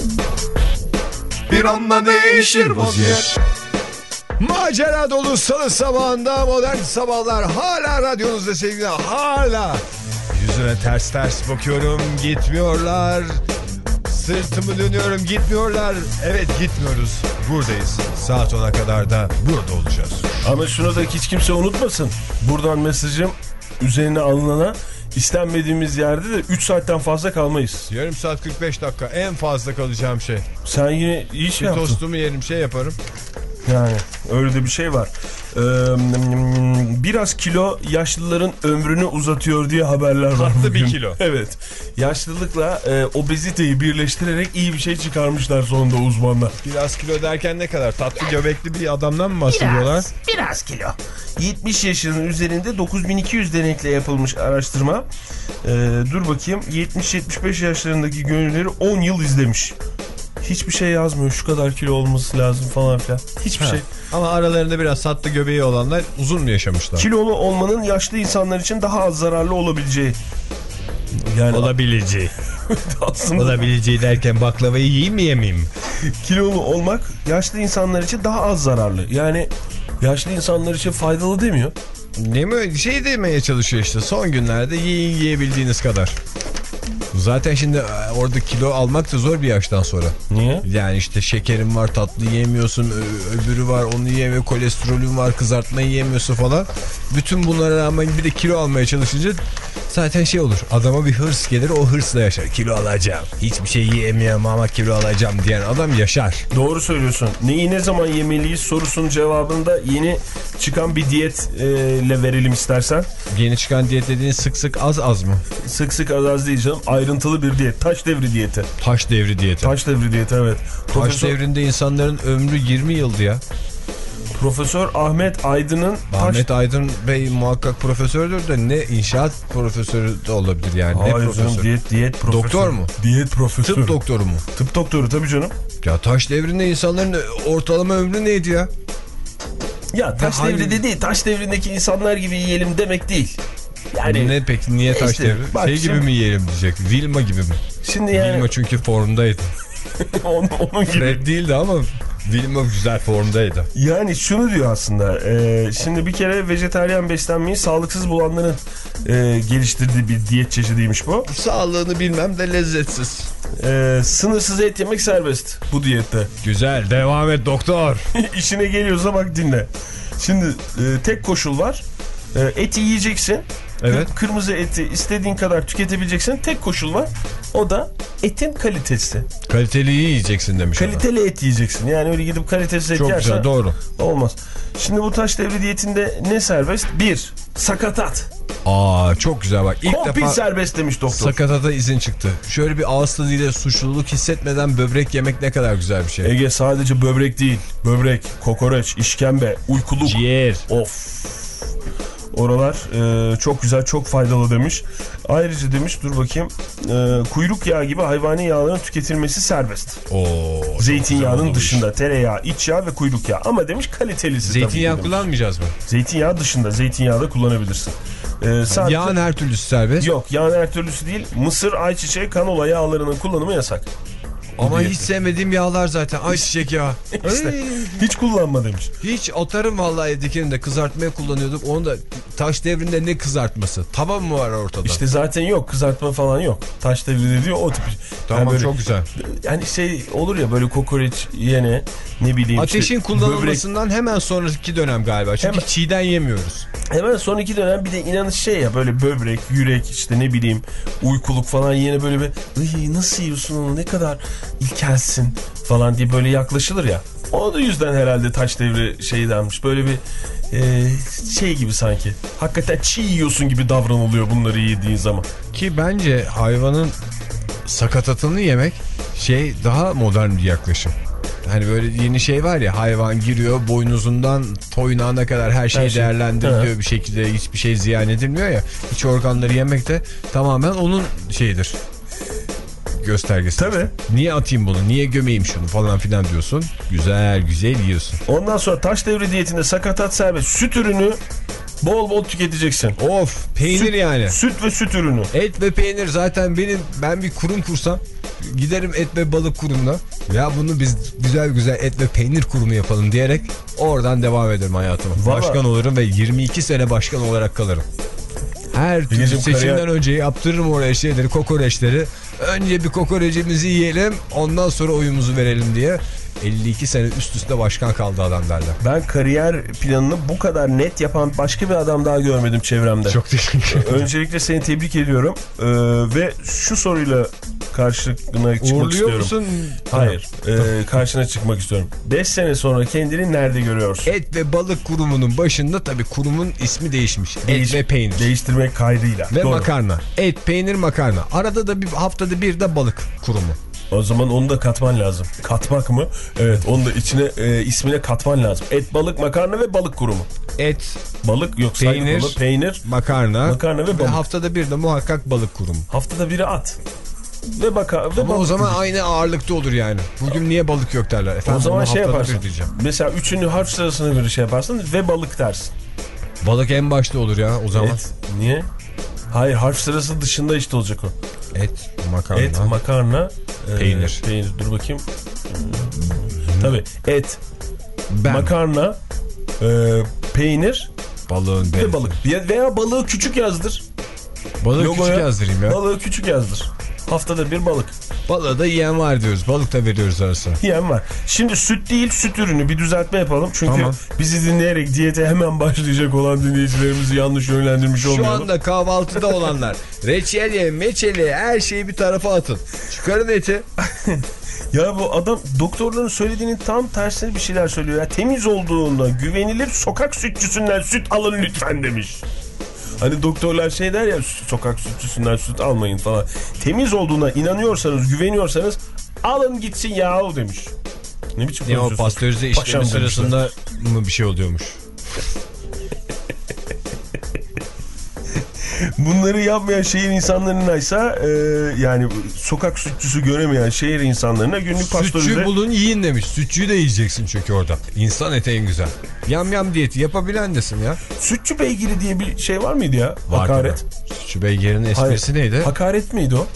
Bir anda değişir vaziyet. Macera dolu salı sabahında modern sabahlar hala radyonuzda sevgili, hala yüzüne ters ters bakıyorum, gitmiyorlar. Sırtımı dönüyorum, gitmiyorlar. Evet, gitmiyoruz, buradayız. Saat ona kadar da burada olacağız. Ama şunu da hiç kimse unutmasın. Buradan mesajım üzerine alınana, İstenmediğimiz yerde de üç saatten fazla kalmayız. Yarım saat kırk beş dakika en fazla kalacağım şey. Sen yine iyi şey bir yaptın. Tostumu yerim, şey yaparım. Yani öyle de bir şey var. Ee, biraz kilo yaşlıların ömrünü uzatıyor diye haberler var. Tatlı bugün. bir kilo. Evet. Yaşlılıkla e, obeziteyi birleştirerek iyi bir şey çıkarmışlar sonunda uzmanlar. Biraz kilo derken ne kadar? Tatlı göbekli bir adamdan mı bahsediyorlar? Biraz, biraz kilo. yetmiş yaşının üzerinde dokuz bin iki yüz denekle yapılmış araştırma. Ee, dur bakayım. yetmiş yetmiş beş yaşlarındaki gönülleri on yıl izlemiş. Hiçbir şey yazmıyor. Şu kadar kilo olması lazım falan filan. Hiçbir ha. şey. Ama aralarında biraz tatlı göbeği olanlar uzun mu yaşamışlar? Kilolu olmanın yaşlı insanlar için daha az zararlı olabileceği. Yani olabileceği. Aslında olabileceği derken baklavayı yiyeyim mi yemeyeyim mi? Kilolu olmak yaşlı insanlar için daha az zararlı. Yani yaşlı insanlar için faydalı demiyor. Ne mi? Şey demeye çalışıyor işte. Son günlerde yiyin yiyebildiğiniz kadar. Zaten şimdi e, orada kilo almak da zor bir yaştan sonra. Niye? Yani işte şekerin var, tatlı yiyemiyorsun, ö- öbürü var, onu yiyemiyor, kolesterolün var, kızartmayı yiyemiyorsun falan. Bütün bunlara rağmen bir de kilo almaya çalışınca zaten şey olur. Adama bir hırs gelir, o hırsla yaşar. Kilo alacağım, hiçbir şey yiyemiyorum ama kilo alacağım diyen adam yaşar. Doğru söylüyorsun. Neyi ne zaman yemeliyiz sorusunun cevabını da yeni çıkan bir diyetle verelim istersen. Yeni çıkan diyet dediğin sık sık az az mı? Sık sık az az değil canım. Ayrıntılı bir diyet. Taş devri diyeti. Taş devri diyeti. Taş devri diyeti, evet. Taş Profesör, devrinde insanların ömrü yirmi yıldı ya. Profesör Ahmet Aydın'ın Ahmet taş... Aydın Bey muhakkak profesördür de ne inşaat profesörü de olabilir yani. Hayır ne canım, profesör? diyet, diyet profesörü. Doktor mu? Diyet profesörü. Tıp doktoru mu? Tıp doktoru tabii canım. Ya taş devrinde insanların ortalama ömrü neydi ya? Ya taş Ya devri hangi... dediği taş devrindeki insanlar gibi yiyelim demek değil. Yani ne peki niye taş işte, devri? bak Şey şimdi, gibi mi yiyelim diyecek. Vilma gibi mi? Şimdi yani. Vilma çünkü formdaydı. onun, onun gibi. Fred değildi ama Vilma güzel formdaydı. Yani şunu diyor aslında. E, şimdi bir kere vejetaryen beslenmeyi sağlıksız bulanların e, geliştirdiği bir diyet çeşidiymiş bu. Sağlığını bilmem de lezzetsiz. E, sınırsız et yemek serbest bu diyette. Güzel, devam et doktor. İşine geliyorsa bak dinle. Şimdi e, tek koşul var. E, eti yiyeceksin. Evet. Kırmızı eti istediğin kadar tüketebileceksin. Tek koşul var. O da etin kalitesi. Kaliteli yiyeceksin demiş. Kaliteli adam. Et yiyeceksin. Yani öyle gidip kalitesiz et çok yersen güzel, doğru. Olmaz. Şimdi bu taş devri diyetinde ne serbest? Bir, sakatat. Aa çok güzel bak. İlk Komple defa serbest demiş doktor. sakatata izin çıktı. Şöyle bir ağız tadıyla suçluluk hissetmeden böbrek yemek ne kadar güzel bir şey. Ege sadece böbrek değil. Böbrek, kokoreç, işkembe, uykuluk. Ciğer. Of. Oralar e, çok güzel, çok faydalı demiş. Ayrıca demiş, dur bakayım, e, kuyruk yağı gibi hayvani yağların tüketilmesi serbest. Oo, zeytinyağının dışında tereyağı, iç yağ ve kuyruk yağı. Ama demiş kalitelisi. Zeytinyağı kullanmayacağız mı? Zeytinyağı dışında, zeytinyağı da kullanabilirsin. E, sadece... Yağın her türlüsü serbest. Yok, yağın her türlüsü değil. Mısır, ayçiçeği, kanola yağlarının kullanımı yasak. Ama diyette. hiç sevmediğim yağlar zaten. Ayçiçek yağı. İşte, hiç kullanma demiş. Hiç atarım vallahi edikini de kızartmaya kullanıyorduk. Onu da taş devrinde ne kızartması? Tava mı var ortada? İşte zaten yok, kızartma falan yok. Taş devri diyor o tip. Tamam yani böyle, çok güzel. Yani şey olur ya böyle kokoreç yene ne bileyim. Ateşin işte, kullanılmasından böbrek... hemen sonraki dönem galiba. Çünkü hemen, çiğden yemiyoruz. Hemen sonraki dönem bir de inanış şey ya böyle böbrek, yürek işte ne bileyim uykuluk falan yine böyle bir nasıl yiyorsun onu ne kadar ilkelsin falan diye böyle yaklaşılır ya. O da yüzden herhalde taş devri şey denmiş. Böyle bir e, şey gibi sanki. Hakikaten çiğ yiyorsun gibi davranılıyor bunları yediğin zaman. Ki bence hayvanın sakatatını yemek şey daha modern bir yaklaşım. Hani böyle yeni şey var ya, hayvan giriyor boynuzundan toynağına kadar her şey, her şey. değerlendiriliyor He. bir şekilde, hiçbir şey ziyan edilmiyor ya. İç organları yemek de tamamen onun şeyidir. Göstergesi. Tabii. Niye atayım bunu? Niye gömeyim şunu falan filan diyorsun. Güzel güzel yiyorsun. Ondan sonra taş devri diyetinde sakatat serbest. Süt ürünü bol bol tüketeceksin. Of, peynir süt, yani. Süt ve süt ürünü. Et ve peynir zaten benim, ben bir kurum kursam giderim et ve balık kurumuna. Ya bunu biz güzel güzel et ve peynir kurumu yapalım diyerek oradan devam ederim hayatıma. Vallahi. Başkan olurum ve yirmi iki sene başkan olarak kalırım. Her türlü seçimden kariyer... önce yaptırırım oraya şeyleri, kokoreçleri. Önce bir kokoreçimizi yiyelim, ondan sonra oyumuzu verelim diye. elli iki sene üst üste başkan kaldı adam derler. Ben kariyer planını bu kadar net yapan başka bir adam daha görmedim çevremde. Çok teşekkür ederim. Öncelikle seni tebrik ediyorum. Ee, ve şu soruyla karşına çıkmak Uğurluyor istiyorum. Musun? Hayır. E, karşına çıkmak istiyorum. beş sene sonra kendini nerede görüyorsun? Et ve balık kurumunun başında, tabii kurumun ismi değişmiş. Değiş, et ve peynir. Değiştirmek kaydıyla. Ve Doğru. makarna. Et, peynir, makarna. Arada da bir haftada bir de balık kurumu. O zaman onu da katman lazım. Katmak mı? Evet, onu da içine e, ismine katman lazım. Et, balık, makarna ve balık kurumu. Et, balık yok, peynir, balık, peynir, makarna, makarna ve balık. Ve haftada bir de muhakkak balık kurumu. Haftada biri at. Ve baka, ve Ama o zaman kurumu. Aynı ağırlıkta olur yani. Bugün niye balık yok derler. Efendim, o zaman şey yaparsın. Diyeceğim. Mesela üçünü harf sırasına göre şey yaparsın ve balık dersin. Balık en başta olur ya o zaman. Et, niye? Hayır, harf sırası dışında işte olacak o. Et, makarna. Et, makarna, peynir. E, peynir. Dur bakayım. Tabii et, ben. makarna, e, peynir, balığın ve balık. Veya balığı küçük yazdır. Balığı Logoya, küçük yazdırayım ya. Balığı küçük yazdır. Haftada bir balık. Balığı da yiyen var diyoruz. Balık da veriyoruz arasına. Yiyen var. Şimdi süt değil süt ürünü bir düzeltme yapalım. Çünkü Tamam. bizi dinleyerek diyete hemen başlayacak olan dinleyicilerimizi yanlış yönlendirmiş Şu olmayalım. anda kahvaltıda olanlar reçeli, meçeli her şeyi bir tarafa atın. Çıkarın eti. Ya bu adam doktorların söylediğinin tam tersine bir şeyler söylüyor. Ya temiz olduğunda güvenilir sokak sütçüsünden süt alın lütfen demiş. Hani doktorlar şey der ya sokak sütçüsünden süt almayın falan. Temiz olduğuna inanıyorsanız, güveniyorsanız alın gitsin yahu demiş. Ne biçim Ya o konuşuyorsun? pastörize işlemi Paşam sırasında mı bir şey oluyormuş? Bunları yapmayan şehir insanlarına ise e, yani sokak sütçüsü göremeyen şehir insanlarına günlük pastörize... Sütçü bulun yiyin demiş. Sütçüyü de yiyeceksin çünkü orada. İnsan eti en güzel. Yam yam diyeti yapabilen desin ya. Sütçü beygiri diye bir şey var mıydı ya? Var Hakaret. tabii. Sütçü beygirin esprisi Hayır. neydi? Hakaret miydi o?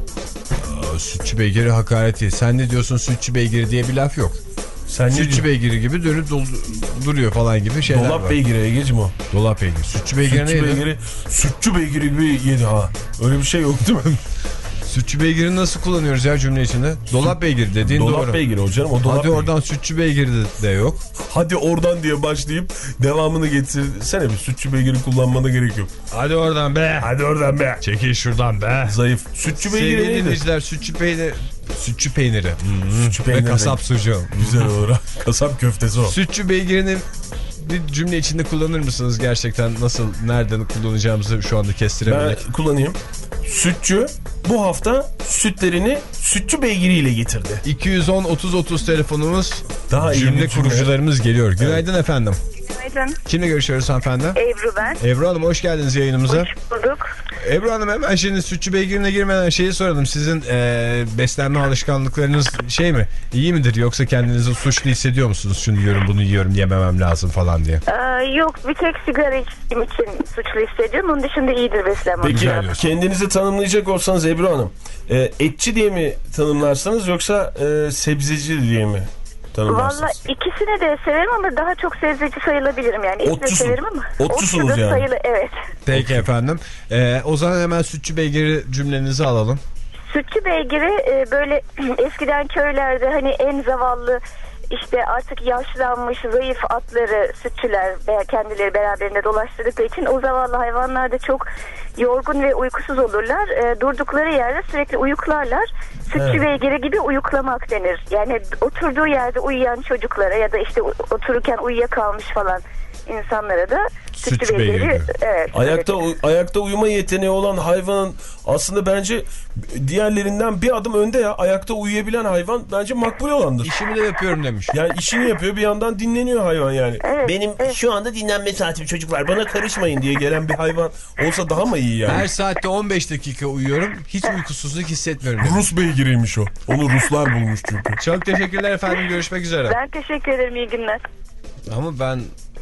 Aa, sütçü beygiri hakaret değil. Sen ne diyorsun sütçü beygiri diye bir laf yok. Sen Sütçü beygiri gibi dönüp duruyor falan gibi şeyler Dolap var. beygiri Egeciğim o. Dolap beygiri. Sütçü beygiri Sütçü neydi? beygiri, sütçü beygiri gibi yedi ha. Öyle bir şey yok değil mi? Sütçü beygiri nasıl kullanıyoruz ya cümle içinde? Dolap beygiri dediğin dolap doğru. beygiri o canım o dolap Hadi beygiri. oradan sütçü beygiri de, de yok. Hadi oradan diye başlayıp devamını getirsene bir sütçü beygiri kullanmana gerek yok. Hadi oradan be. Hadi oradan be. Çekil şuradan be. Zayıf. Sütçü beygiri Sevgili neydi? dinleyiciler sütçü peyniri. Sütçü peyniri. Sütçü Ve peyniri. kasap sucuğu. Güzel olur. Kasap köftesi o. Sütçü beygirini bir cümle içinde kullanır mısınız gerçekten? Nasıl, nereden kullanacağımızı şu anda kestiremedik. Ben kullanayım. Sütçü bu hafta sütlerini sütçü beygiriyle getirdi. iki yüz on otuz otuz telefonumuz. Daha iyi cümle bir cümle. kurucularımız geliyor. Günaydın evet. efendim. Günaydın. Kimle görüşüyoruz hanımefendi? Ebru ben. Ebru Hanım hoş geldiniz yayınımıza. Hoş bulduk. Ebru Hanım hemen şimdi sütçü beygirine girmeden şeyi soralım. Sizin e, beslenme alışkanlıklarınız şey mi? İyi midir yoksa kendinizi suçlu hissediyor musunuz? Şunu yiyorum bunu yiyorum yememem lazım falan diye. Ee, yok bir tek sigara içtiğim için suçlu hissediyorum. Onun dışında iyidir beslenme. Peki Güzel diyorsun. kendinizi tanımlayacak olsanız Ebru Hanım e, etçi diye mi tanımlarsınız yoksa e, sebzeci diye mi tanımlarsınız? Valla ikisini de severim ama daha çok sebzeci sayılabilirim yani. İkisini de Otçusun. severim ama. Otçusunuz otçu da yani. Sayılı, evet. Peki efendim. E, o zaman hemen sütçü beygiri cümlenizi alalım. Sütçü beygiri e, böyle eskiden köylerde hani en zavallı işte artık yaşlanmış zayıf atları sütçüler veya kendileri beraberinde dolaştırdıkları için o zavallı hayvanlar da çok yorgun ve uykusuz olurlar. E, durdukları yerde sürekli uyuklarlar. Sütçü Evet. beygiri gibi uyuklamak denir. Yani oturduğu yerde uyuyan çocuklara ya da işte otururken uyuyakalmış falan insanlara da sütçü, Sütçü beygiri. beygiri. Evet. Ayakta u- ayakta uyuma yeteneği olan hayvanın aslında bence diğerlerinden bir adım önde ya. Ayakta uyuyabilen hayvan bence makbul olandır. İşimi de yapıyorum demiş. Yani işini yapıyor bir yandan dinleniyor hayvan yani. Evet, Benim evet. şu anda dinlenme saatim çocuklar bana karışmayın diye gelen bir hayvan olsa daha mı iyi yani? Her saatte on beş dakika uyuyorum. Hiç uykusuzluk hissetmiyorum. Rus beygiriymiş o. Onu Ruslar bulmuş çünkü. Çok teşekkürler efendim. Görüşmek üzere. Ben teşekkür ederim. İyi günler. Ama ben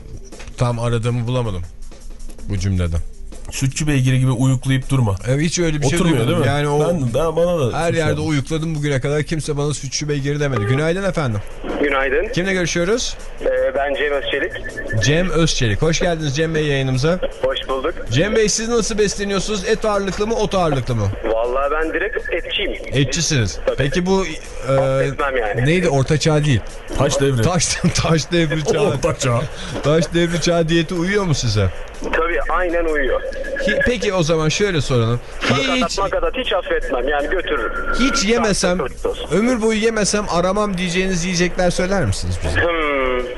tam aradığımı bulamadım bu cümlede. Sütçü beygiri gibi uyuklayıp durma. Evet, hiç öyle bir şey Oturmuyor duymadım. değil mi? Yani o ben, ben bana da her yerde oldu. uyukladım bugüne kadar. Kimse bana sütçü beygiri demedi. Günaydın efendim. Günaydın. Kimle görüşüyoruz? Ee, ben Cem Özçelik. Cem Özçelik. Hoş geldiniz Cem Bey yayınımıza. Hoş bulduk. Cem Bey siz nasıl besleniyorsunuz? Et ağırlıklı mı, ot ağırlıklı mı? Vallahi ben direkt etçiyim. Etçisiniz. Tabii. Peki bu e, Affetmem yani. neydi? Orta çağ değil. Taş devri. Taş, taş devri çağ. Orta çağ. Taş devri çağ diyeti uyuyor mu size? Tabii aynen uyuyor. Hi- Peki o zaman şöyle soralım. Makadat Hiç, makadat hiç affetmem yani götürürüm. hiç yemesem, ömür boyu yemesem aramam diyeceğiniz yiyecekler söyler misiniz bize? Hmm.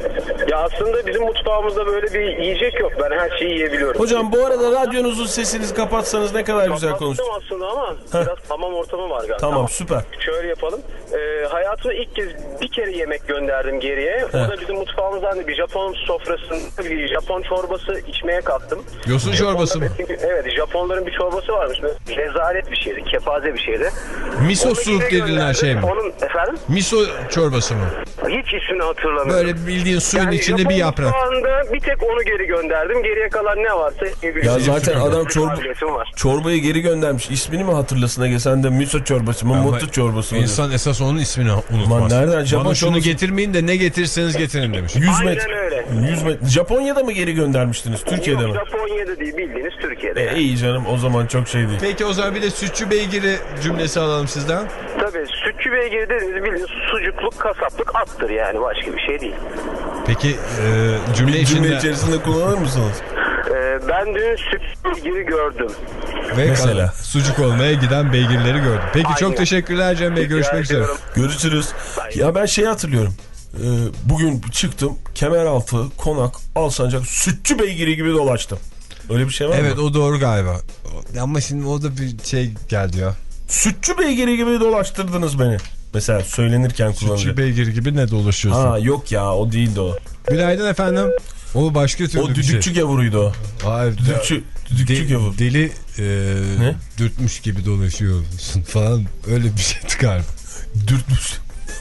Ya aslında bizim mutfağımızda böyle bir yiyecek yok. Ben her şeyi yiyebiliyorum. Hocam bu arada radyonuzun sesinizi kapatsanız ne kadar güzel Kapattım konuştuk. aslında ama biraz hamam ortamı var galiba. Tamam süper. Şöyle yapalım. Ee, hayatımda ilk kez bir kere yemek gönderdim geriye. O da bizim mutfağımızdan bir Japon sofrasında bir Japon çorbası içmeye kalktım. Yosun çorbası mı? Japonların- Evet, Japonların bir çorbası varmış. Rezalet bir şeydi, kepaze bir şeydi. Miso Onu soup geri denilen şey mi? gönderdim. Onun efendim Miso çorbası mı? hiç ismini hatırlamıyorum. Böyle bildiğin suyun Yani içine içinde bir yaprak. Japon mutfağında bir tek onu geri gönderdim. Geriye kalan ne varsa. Ya zaten adam çorba, var. çorbayı geri göndermiş. İsmini mi hatırlasın Ege? Sen de miso çorbası mı, mutlu çorbası mı? İnsan esas onun ismini unutmaz. Aman nereden? Japon Bana şunu çorbası... getirmeyin de ne getirseniz getirin demiş. yüz Aynen metre. öyle. yüz metre. Japonya'da mı geri göndermiştiniz? Türkiye'de Yok, mi? Japonya'da değil, bildiğiniz Türkiye'de. E, Yani. iyi canım, o zaman çok şey değil. Peki o zaman bir de sütçü beygiri cümlesi alalım sizden. Tabii sütçü beygiri dediğiniz bildiğiniz sucukluk, kasaplık attır yani, başka bir şey değil. Peki e, cümle Bir içinde cümle içerisinde kullanır mısınız? Ee, ben dün süt beygiri gördüm. ve Mesela. sucuk olmaya giden beygirleri gördüm. Peki Aynen. çok teşekkürler Cem Bey. Görüşmek üzere. ediyorum. Görüşürüz. Ya ben şeyi hatırlıyorum. Ee, bugün çıktım, Kemeraltı, Konak, Alsancak, sütçü beygiri gibi dolaştım. Öyle bir şey var Evet mı? o doğru galiba. Ama şimdi o da bir şey geldi ya. Sütçü beygiri gibi dolaştırdınız beni. Mesela söylenirken kullanılıyor. Sütçü beygir gibi ne dolaşıyorsun? Ha yok ya, o değildi o. Günaydın efendim. O başka türlü O bir şey. düdükçü gavuruydu o. Hayır, Düdükçü, düdükçü de- gavur. deli e, Ne? dürtmüş gibi dolaşıyorsun falan, öyle bir şeydi galiba. Dürtmüş.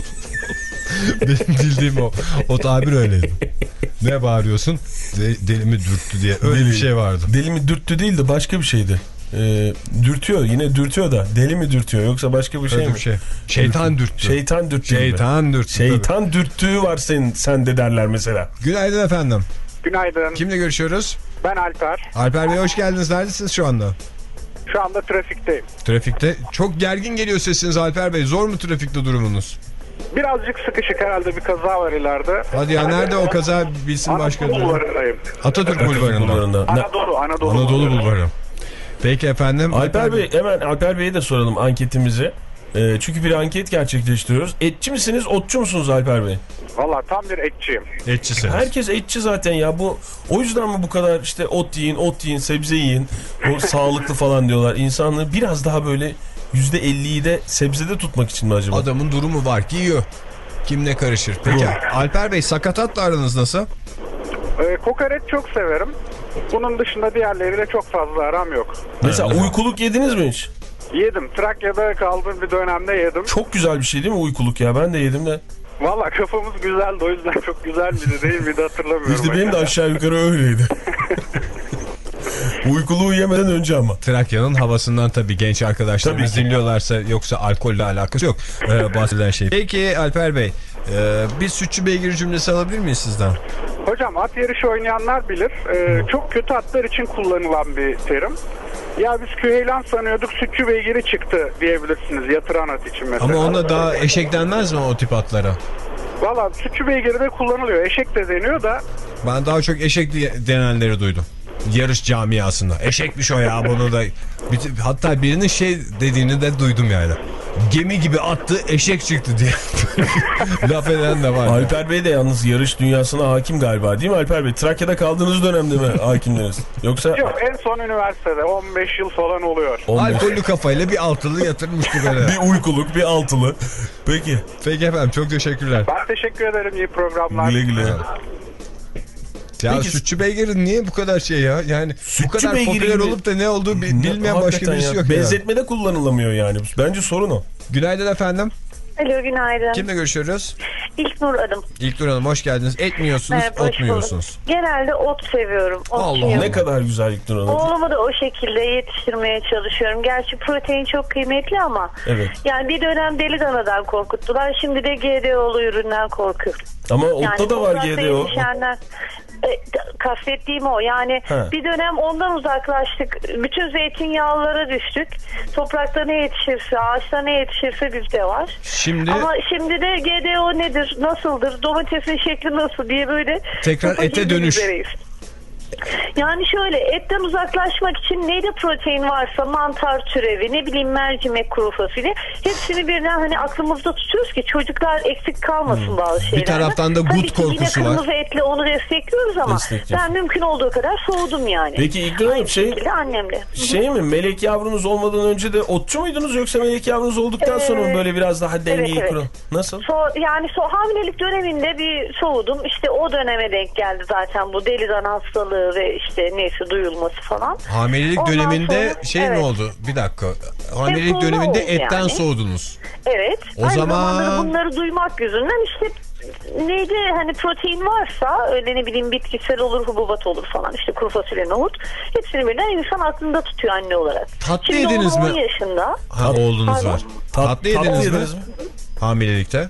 Benim bildiğim o. O tabir öyleydi. Ne bağırıyorsun? De, deli mi dürttü diye. Öyle Deli. bir şey vardı. Deli mi dürttü değil de başka bir şeydi. Ee, dürtüyor, yine dürtüyor da deli mi dürtüyor yoksa başka bir şey Öyle mi? bir şey. Şeytan dürttü. Şeytan dürttü. Şeytan dürttü. Şeytan dürttüğü var senin, sen de derler mesela. Günaydın efendim. Günaydın. Kimle görüşüyoruz? Ben Alper. Alper Bey hoş geldiniz. Neredesiniz şu anda? Şu anda trafikteyim. Trafikte. Çok gergin geliyor sesiniz Alper Bey. Zor mu trafikte durumunuz? Birazcık sıkışık, herhalde bir kaza var ileride. Hadi ya, nerede o kaza bilsin başka. Anadolu Bulvarı'ndayım. Atatürk Bulvarı'nda. Bulvarı'nda. Ne- Anadolu, Anadolu, Anadolu Bulvarı. Peki efendim. Alper Bey, hemen Alper Bey'e de soralım anketimizi. Ee, çünkü bir anket gerçekleştiriyoruz. Etçi misiniz, otçu musunuz Alper Bey? Valla tam bir etçiyim. Etçisiniz. Herkes etçi zaten ya. Bu o yüzden mi bu kadar işte ot yiyin, ot yiyin, sebze yiyin, o sağlıklı falan diyorlar. İnsanları biraz daha böyle yüzde elliyi de sebzede tutmak için mi acaba? Adamın durumu var ki yiyor. Kim ne karışır. Peki Alper Bey, sakatatla aranız nasıl? Ee, kokoreç çok severim. Bunun dışında diğerleriyle çok fazla aram yok. Mesela uykuluk yediniz mi hiç? Yedim. Trakya'da kaldığım bir dönemde yedim. Çok güzel bir şey değil mi uykuluk ya? Ben de yedim de. Valla kafamız güzeldi, o yüzden çok güzel miydi değil miydi hatırlamıyorum. İşte benim de aşağı yukarı öyleydi. Uykuluğu yemeden önce ama. Trakya'nın havasından tabii genç arkadaşlarımız Tabii ki. dinliyorlarsa, yoksa alkolle alakası yok ee, bahsedilen şey. Peki Alper Bey, e, bir sütçü beygir cümlesi alabilir miyiz sizden? Hocam, at yarışı oynayanlar bilir. Ee, çok kötü atlar için kullanılan bir terim. Ya biz küheylan sanıyorduk, sütçü beygiri çıktı diyebilirsiniz yatıran at için mesela. Ama ona daha eşek denmez mi o tip atlara? Valla sütçü beygiri de kullanılıyor. Eşek de deniyor da. Ben daha çok eşek diye denenleri duydum. Yarış camiasında. Eşekmiş o ya, bunu da. Bir- hatta birinin şey dediğini de duydum yani. Gemi gibi attı, eşek çıktı diye. Laf eden de var. Alper Bey de yalnız yarış dünyasına hakim galiba, değil mi Alper Bey? Trakya'da kaldığınız dönemde mi hakimdiniz? Yoksa Yok, en son üniversitede on beş yıl falan oluyor. on beş. Alkollü kafayla bir altılı yatırmıştık öyle. Bir uykuluk, bir altılı. Peki. Peki efendim, çok teşekkürler. Ben teşekkür ederim, iyi programlar. Güle güle. Ya Peki, sütçü beygirin niye bu kadar şey ya? Yani Sütçü bu kadar beygiri popüler gibi- olup da ne olduğu bi- bilmeyen başka Hakikaten birisi ya. yok ya. Benzetmede kullanılamıyor yani. Bence sorun o. Günaydın efendim. Alo, günaydın. Kimle görüşüyoruz? İlknur adım. İlknur Hanım, hoş geldiniz. Et mi yiyorsunuz, Merhaba, ot hoş mu bulduk. yiyorsunuz? Genelde ot seviyorum. Allah Otçuyum. Ne kadar güzel İlknur Hanım. Oğlumu da o şekilde yetiştirmeye çalışıyorum. Gerçi protein çok kıymetli ama Evet. yani bir dönem deli danadan korkuttular. Şimdi de G D O'lu üründen korkuyorum. Ama otta Yani da var toprakta G D O. yetişenler- E, kastettiğim o. Yani He. bir dönem ondan uzaklaştık. Bütün zeytinyağlılara düştük. Toprakta ne yetişirse, ağaçta ne yetişirse bizde var. Şimdi Ama şimdi de G D O nedir, nasıldır, domatesin şekli nasıl diye böyle Tekrar kafa ete bilgi dönüş. üzereyiz. Yani şöyle, etten uzaklaşmak için neyde protein varsa, mantar türevi, ne bileyim mercimek, kuru fasulye, hepsini birden hani aklımızda tutuyoruz ki çocuklar eksik kalmasın bazı şeylerden. taraftan da gut Tabii ki korkusu yine var. kırmızı etle onu destekliyoruz ama Destekliyoruz. ben mümkün olduğu kadar soğudum yani. Peki İlknur Hanım, Aynı şey- şekilde annemle. Şey mi, melek yavrunuz olmadan önce de otçu muydunuz, yoksa melek yavrunuz olduktan Ee, sonra mı böyle biraz daha dengeyi evet, kurun? Nasıl? So, yani so, hamilelik döneminde bir soğudum. İşte o döneme denk geldi zaten bu deli dana hastalığı tanınması ve işte neyse duyulması falan. Hamilelik Ondan döneminde sonra, şey evet. mi oldu? Bir dakika. Hamilelik Soğuma döneminde oldu etten yani. soğudunuz. Evet. O Aynı zaman- zamanda bunları duymak yüzünden işte neydi hani protein varsa öyle ne bileyim bitkisel olur, hububat olur falan, işte kuru fasulye, nohut, hepsini birden insan aklında tutuyor anne olarak. Tatlı Şimdi yediniz oğlum mi? on yaşında. Ha, oğlunuz Pardon? var. Tat- tatlı yediniz mi? yediniz mi? Hamilelikte.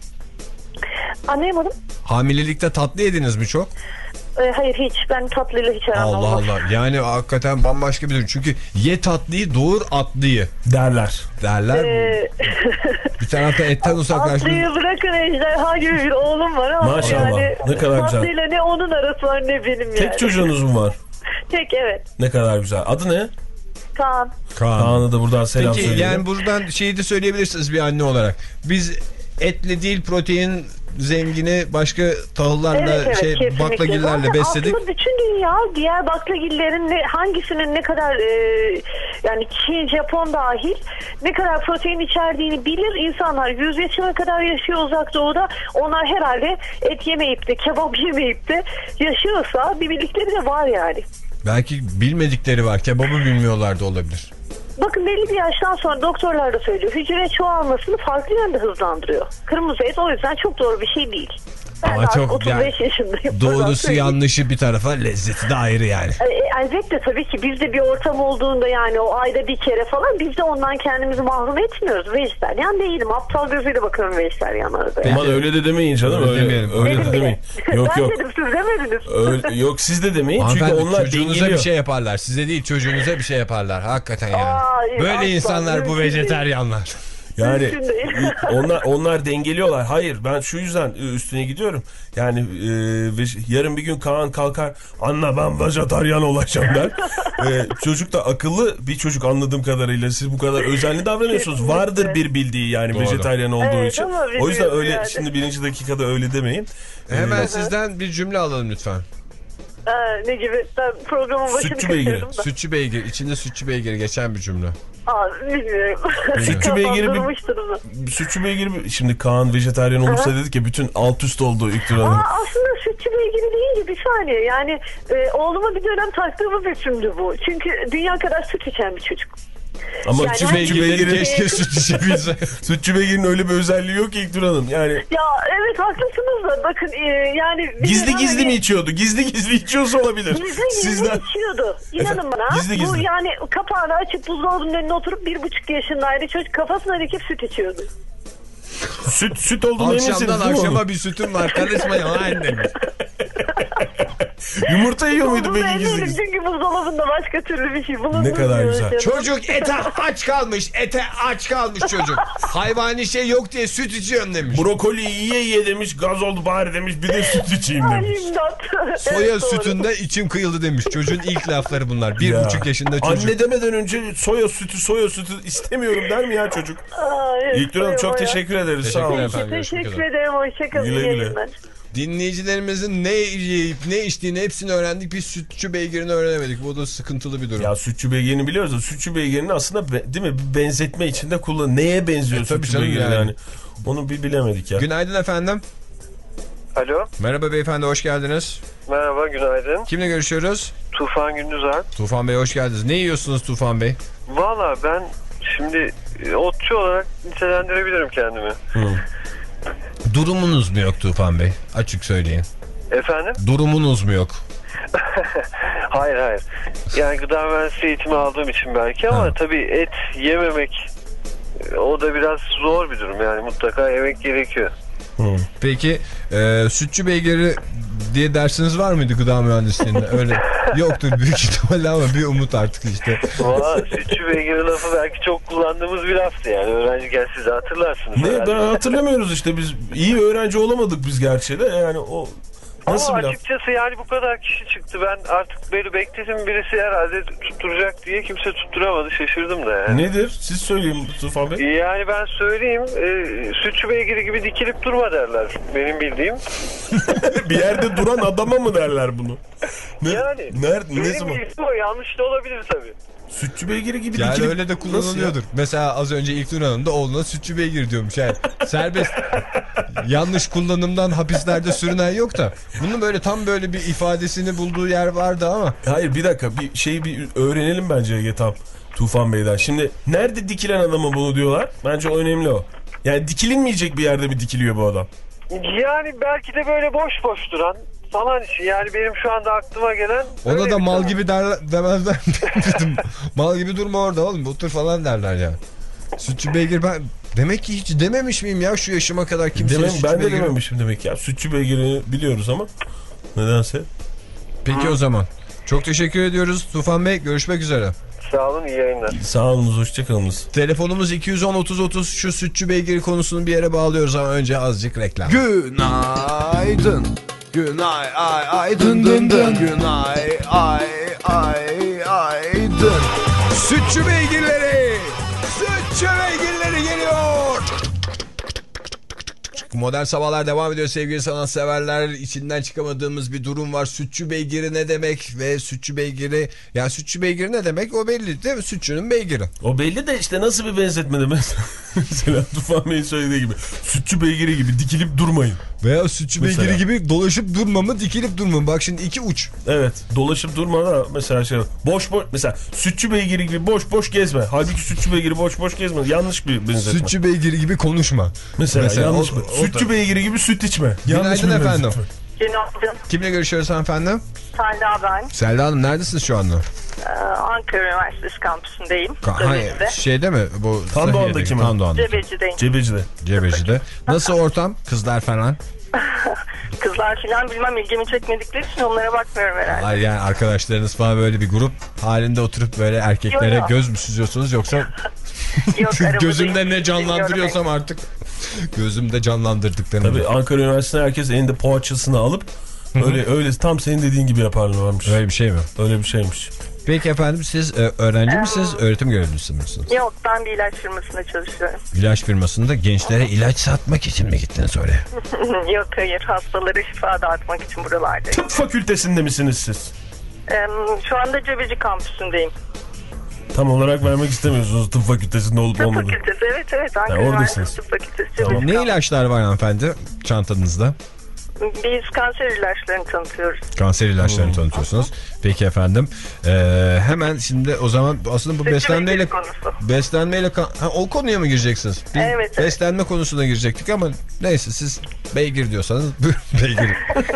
Anlayamadım. Hamilelikte tatlı yediniz mi çok? Ee, hayır hiç. Ben tatlıyla hiç aram Allah olmaz. Allah. Yani hakikaten bambaşka bir durum. Çünkü ye tatlıyı doğur atlıyı Derler. derler. Ee, Bir tarafta etten uzaklaşmış. Atlıyı bırakın, ejderha gibi bir oğlum var ama Maşallah, yani ne kadar güzel. tatlıyla ne onun arası var ne benim yani. Tek çocuğunuz mu var? Tek, evet. Ne kadar güzel. Adı ne? Kaan. Kaan. Kaan'a da buradan selam Peki söyleyelim. yani buradan şeyi de söyleyebilirsiniz bir anne olarak. Biz etli değil protein zengini başka tahıllarla Evet, evet, şey kesinlikle. baklagillerle Zaten besledik. aslında bütün dünya diğer baklagillerin ne, hangisinin ne kadar e, yani Çin, Japon dahil ne kadar protein içerdiğini bilir. İnsanlar yüz yaşına kadar yaşıyor uzak doğuda. Onlar herhalde et yemeyip de kebap yemeyip de yaşıyorsa bir bildikleri de var yani. Belki bilmedikleri var. Kebabı bilmiyorlar da olabilir. Bakın belli bir yaştan sonra doktorlar da söylüyor. Hücre çoğalmasını farklı yönde hızlandırıyor. Kırmızı et o yüzden çok doğru bir şey değil. Ben Ama de artık çok otuz beş yani yaşındayım. Buradan doğrusu söyleyeyim. yanlışı bir tarafa, lezzeti de ayrı yani. E, e, elbette tabii ki bizde bir ortam olduğunda yani o ayda bir kere falan biz de ondan kendimizi mahrum etmiyoruz. Vejetaryen değilim. Aptal gözüyle bakıyorum vejetaryenlara da. Aman öyle de demeyin canım. Öyle Öyle, demeyelim. öyle Dedim de bile. demeyin. Yok ben yok. dedim siz demediniz. Öyle, yok siz de demeyin çünkü Hanımefendi, onlar çocuğunuza dengeliyor. bir şey yaparlar. Size değil çocuğunuza bir şey yaparlar. Hakikaten yani. Aa, Böyle asla, insanlar bu mümkün değil. vejeteryanlar. Yani Mümkün değil. onlar onlar dengeliyorlar. Hayır ben şu yüzden üstüne gidiyorum. Yani e, ve- yarın bir gün Kaan kalkar anne ben vejetaryen olacağım der. E, çocuk da akıllı bir çocuk anladığım kadarıyla. Siz bu kadar özenli davranıyorsunuz. Kesinlikle. Vardır bir bildiği yani Doğru. vejetaryen olduğu Evet, için. ama O yüzden biliyorum öyle yani. şimdi birinci dakikada öyle demeyin. Hemen E, sizden bir cümle alalım lütfen. Ee, ne gibi? Ben programın başını Sütçü beygiri. kaçırdım da. Sütçü beygir, içinde sütçü beygir geçen bir cümle. Aa, bilmiyorum. Sütçü beygiri bir- Kafam durmuştur onu. Sütçü beygiri şimdi Kaan vejetaryen olursa dedik ya bütün alt üst oldu İlknur Hanım. Aa, aslında sütçü beygiri deyince bir saniye yani e, oğluma bir dönem taktığımız bir cümle bu. Çünkü dünya kadar süt içen bir çocuk. Ama Yani sütçü hani- beygirin, Keşke süt içebilse. sütçü beygirin öyle bir özelliği yok ki İlknur Hanım. Yani Ya evet haklısınız da bakın e, yani... gizli bir gizli dönem mi hani- içiyordu? Gizli gizli içiyorsa olabilir. Gizli gizli Sizden içiyordu. İnanın Efendim, bana. gizli Bu gizli. yani kapağını açıp buzdolabının önüne oturup bir buçuk yaşındaydı. Çocuk kafasına dikip süt içiyordu. süt süt olduğunu eminsiniz Akşamdan değil mi akşama onun? bir sütüm var. Karışma yalan demiş. Yumurta yiyor muydu Bunu peki gizli eminim gizli? çünkü buzdolabında başka türlü bir şey bulunmuyor. Ne kadar güzel. Çocuk ete aç kalmış. Ete aç kalmış çocuk. Hayvani şey yok diye süt içiyorum demiş. Brokoli yiye yiye demiş, gaz oldu bari demiş, bir de süt içeyim demiş. İmdat. Soya Evet, doğru. sütünde içim kıyıldı demiş. Çocuğun ilk lafları bunlar. Bir Ya. buçuk yaşında çocuk. Anne demeden önce soya sütü soya sütü istemiyorum der mi ya çocuk? Aa, evet, İlknur Hanım çok soya. teşekkür ederiz. Sağ Teşekkürler olun. efendim. Görüşmek Teşekkür üzere. ederim. Hoşçakalın. Güle İyi güle. yayınlar. Dinleyicilerimizin ne yiyip ne içtiğini hepsini öğrendik. Biz sütçü beygirini öğrenemedik. Bu da sıkıntılı bir durum. Ya sütçü beygirini biliyoruz da sütçü beygirinin aslında be- değil mi bir benzetme içinde kullan. Neye benziyor E, tabii sütçü canım beygiri yani. yani. Onu bir bilemedik ya. Günaydın efendim. Alo, Merhaba beyefendi, hoş geldiniz. merhaba, günaydın. Kimle görüşüyoruz? Tufan Gündüzer. Tufan Bey hoş geldiniz. Ne yiyorsunuz Tufan Bey? Valla ben şimdi e, otçu olarak nitelendirebilirim kendimi. Durumunuz mu yok Tufan Bey? Açık söyleyin. Efendim? Durumunuz mu yok? Hayır hayır. Yani gıda mühendisliği eğitimi aldığım için belki ama Ha. tabii et yememek e, o da biraz zor bir durum, yani mutlaka yemek gerekiyor. Peki e, sütçü beygiri diye dersiniz var mıydı gıda mühendisliğinde? Öyle yoktur büyük ihtimalle ama bir umut artık işte. Valla sütçü beygiri lafı belki çok kullandığımız bir laftı yani. Öğrenciyken siz de hatırlarsınız. Ne herhalde. ben hatırlamıyoruz işte biz iyi öğrenci olamadık biz gerçi de yani o nasıl Ama bir laf? açıkçası yani bu kadar kişi çıktı. Ben artık böyle bekledim, birisi herhalde tutturacak diye kimse tutturamadı. Şaşırdım da yani. Nedir? Siz söyleyin Tufan Bey. Yani ben söyleyeyim, e, sütçü beygiri gibi dikilip durma derler benim bildiğim. Bir yerde duran adama mı derler bunu? Ne, Yani nerede, ne benim zaman? bildiğim o, yanlış da olabilir tabii. Sütçü beygiri gibi Yani dikilip... öyle de kullanılıyordur. Mesela az önce İlknur Hanım da oğluna sütçü beygir diyormuş. Yani serbest yanlış kullanımdan hapislerde sürünen yok da bunun böyle tam böyle bir ifadesini bulduğu yer vardı ama. Hayır bir dakika bir şeyi bir öğrenelim bence Ege tam Tufan Bey'den. Şimdi nerede dikilen adama bunu diyorlar? Bence o önemli o. Yani dikilinmeyecek bir yerde mi dikiliyor bu adam? Yani belki de böyle boş boş duran falan için. Yani benim şu anda aklıma gelen... Ona da mal gibi derler, demezler. Mal gibi durma orada oğlum otur falan derler ya. Sütçü beygir ben demek ki hiç dememiş miyim ya şu yaşıma kadar kimseye Demem, sütçü ben de beygir... dememişim demek ya. Sütçü beygirini biliyoruz ama nedense. Peki o zaman çok teşekkür ediyoruz Tufan Bey, görüşmek üzere. Sağ olun, iyi yayınlar. Sağ olunuz, hoşçakalınız. Telefonumuz iki yüz on otuz otuz, şu sütçü beygiri konusunu bir yere bağlıyoruz ama önce azıcık reklam. Günaydın. Günay ay ay dın dın dın. Günay ay ay ay dın. Sütçü beygirleri! Sütçü beygirleri geliyor! Modern Sabahlar devam ediyor sevgili sanatseverler. İçinden çıkamadığımız bir durum var. Sütçü beygiri ne demek ve sütçü beygiri... Yani sütçü beygiri ne demek o belli değil mi? Sütçünün beygiri. O belli de işte nasıl bir benzetme demek. Mesela Tufan Bey'in söylediği gibi. Sütçü beygiri gibi dikilip durmayın. Veya sütçü mesela beygiri gibi dolaşıp durma mı dikilip durma mı? Bak şimdi iki uç. Evet, dolaşıp durma da mesela şey boş boş mesela sütçü beygiri gibi boş boş gezme. Halbuki sütçü beygiri boş boş gezme. Yanlış bir benzetme. Sütçü beygiri gibi konuşma. Mesela, mesela yanlış o, mı? o Sütçü beygiri gibi süt içme. Günaydın efendim. Günaydın. Kimle görüşüyoruz hanımefendi? Selda ben. Selda Hanım neredesiniz şu anda? Ee, Ankara Üniversitesi kampüsündeyim. Ka- hayır, şeyde mi? Bu Tandoğan'daki mi? Tandoğan'da. Cebeci'deyim. Cebeci'de. Cebeci'de. Nasıl ortam? Kızlar falan? Kızlar filan bilmem, ilgimi çekmedikleri için onlara bakmıyorum herhalde. Ay yani arkadaşlarınız falan böyle bir grup halinde oturup böyle erkeklere yok, yok. göz mü süzüyorsunuz yoksa Yok, gözümde ne canlandırıyorsam artık gözümde canlandırdıklarım. Tabii Ankara Üniversitesi'nde herkes elinde poğaçasını alıp öyle öyle tam senin dediğin gibi yaparlarmış. Öyle bir şey mi? Öyle bir şeymiş. Peki efendim siz e, öğrenci um, misiniz, öğretim görevlisi misiniz? Yok, ben bir ilaç firmasında çalışıyorum. İlaç firmasında gençlere ilaç satmak için mi gittiniz oraya? Yok hayır, hastalara şifa dağıtmak için buralardayım. Tıp fakültesinde misiniz siz? Um, şu anda Cebeci kampüsündeyim. Tam olarak vermek istemiyorsunuz tıp fakültesinde olup olmadığını. Tıp fakültesi, evet evet. Ankara Üniversitesi Tıp Fakültesi. Tamam. Ne ilaçlar var hanımefendi çantanızda? Biz kanser ilaçlarını tanıtıyoruz. Kanser ilaçlarını hmm. tanıtıyorsunuz. Peki efendim. Ee, hemen şimdi o zaman aslında bu beslenmeyle beslenmeyle ha, o konuya mı gireceksiniz? Biz evet, beslenme evet. konusuna girecektik ama neyse siz beygir diyorsanız beygir.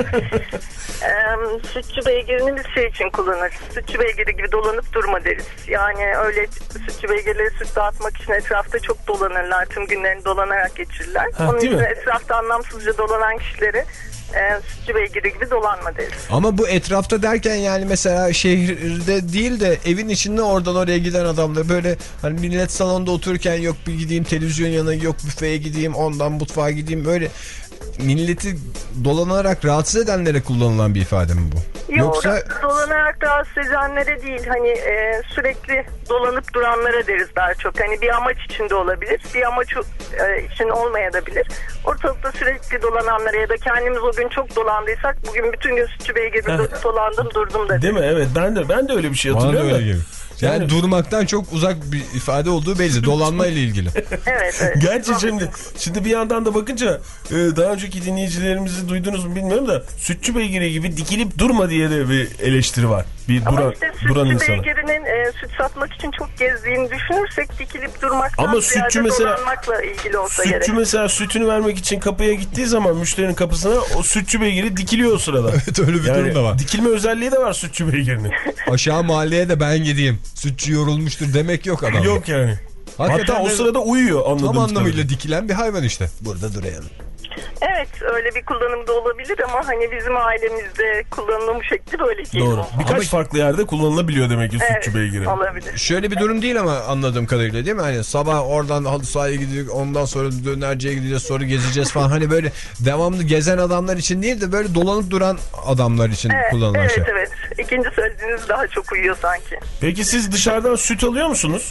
um, sütçü beygirini biz şey için kullanırız. Sütçü beygiri gibi dolanıp durma deriz. Yani öyle sütçü beygirleri süt dağıtmak için etrafta çok dolanırlar. Tüm günlerini dolanarak geçirirler. Ha, onun için mi? etrafta anlamsızca dolanan kişileri e, sütçü beygiri gibi dolanma deriz. Ama bu etrafta derken yani mesela şehirde değil de evin içinde oradan oraya giden adamlar böyle hani millet salonda otururken yok bir gideyim televizyon yanına, yok büfeye gideyim, ondan mutfağa gideyim, böyle milleti dolanarak rahatsız edenlere kullanılan bir ifade mi bu? Yok, Yoksa dolanarak rahatsız edenlere değil, hani e, sürekli dolanıp duranlara deriz daha çok. Hani bir amaç içinde olabilir, bir amaç e, için olmayabilir. Ortalıkta sürekli dolananlara ya da kendimiz o gün çok dolandıysak bugün bütün gün sütçü beygirde dolandım durdum da. Değil mi? Evet, ben de ben de öyle bir şey hatırlıyorum. Bana da öyle gibi. Yani, yani durmaktan çok uzak bir ifade olduğu belli. Dolanma ile ilgili. Evet, evet. Gerçi şimdi, şimdi bir yandan da bakınca daha önceki dinleyicilerimizi duydunuz mu bilmiyorum da sütçü beygiri gibi dikilip durma diye de bir eleştiri var. Bir Ama duran, işte duran sütçü insana. beygirinin e, süt satmak için çok gezdiğini düşünürsek dikilip durmaktan ama sütçü mesela, dolanmakla ilgili olsa sütçü gerek. mesela sütünü vermek için kapıya gittiği zaman müşterinin kapısına o sütçü beygiri dikiliyor o sırada. Evet, öyle bir yani, durum da var. Dikilme özelliği de var sütçü beygirinin. Aşağı mahalleye de ben gideyim. Sütçü yorulmuştur demek yok adam. Yok yani. Hakikaten Hatta o sırada uyuyor anladığım tam anlamıyla tabii. dikilen bir hayvan işte. Burada durayalım. Evet, öyle bir kullanımda olabilir ama hani bizim ailemizde kullanılma şekli böyle değil. Doğru. Birkaç ama farklı yerde kullanılabiliyor demek ki evet, sütçü beygiri. Olabilir. Şöyle bir durum değil ama anladığım kadarıyla değil mi? Hani sabah oradan halı sahaya gidiyoruz, ondan sonra dönerciye gideceğiz, sonra gezeceğiz falan. Hani böyle devamlı gezen adamlar için değil de böyle dolanıp duran adamlar için evet, kullanılan evet, şey. Evet evet. İkinci söylediğiniz daha çok uyuyor sanki. Peki siz dışarıdan süt alıyor musunuz?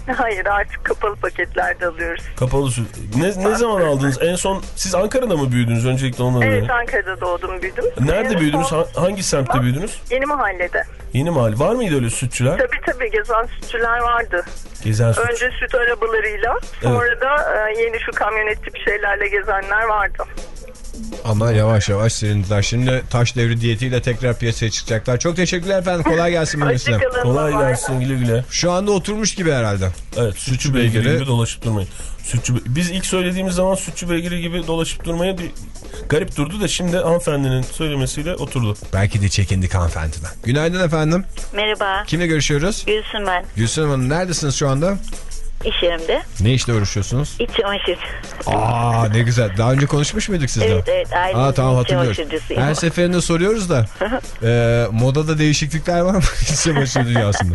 Hayır, artık kapalı paketlerde alıyoruz. Kapalı süt. Ne, ne zaman aldınız? En son siz Ankara'da mı büyüdünüz? Öncelikle onu Evet, öğrenelim. Ankara'da doğdum, büyüdüm. Nerede En büyüdünüz? son- Hangi semtte büyüdünüz? Yeni mahallede. Yeni mahalle. Var mıydı öyle sütçüler? Tabii tabii, gezen sütçüler vardı. Gezen süt. Önce süt arabalarıyla, sonra da e, yeni şu kamyonet tipi şeylerle gezenler vardı. Ama yavaş yavaş silindiler. Şimdi taş devri diyetiyle tekrar piyasaya çıkacaklar. Çok teşekkürler efendim. Kolay gelsin Mehmet'ciğim. Hoşçakalın. Kolay bye. gelsin, güle güle. Şu anda oturmuş gibi herhalde. Evet, sütçü beygiri gibi dolaşıp durmayın. Sütçü, biz ilk söylediğimiz zaman sütçü beygiri gibi dolaşıp durmaya bir garip durdu da şimdi hanımefendinin söylemesiyle oturdu. Belki de çekindik hanımefendiden. Günaydın efendim. Merhaba. Kimle görüşüyoruz? Gülsün ben. Gülsün Hanım, neredesiniz şu anda? İş yerimde. Ne işle uğraşıyorsunuz? İç çamaşır. Aa ne güzel. Daha önce konuşmuş muyduk sizle? Evet evet. Aynı Aa tamam, iç hatırlıyoruz. çamaşırcısıyım. Her seferinde soruyoruz da e, modada değişiklikler var mı iç çamaşır dünyasında?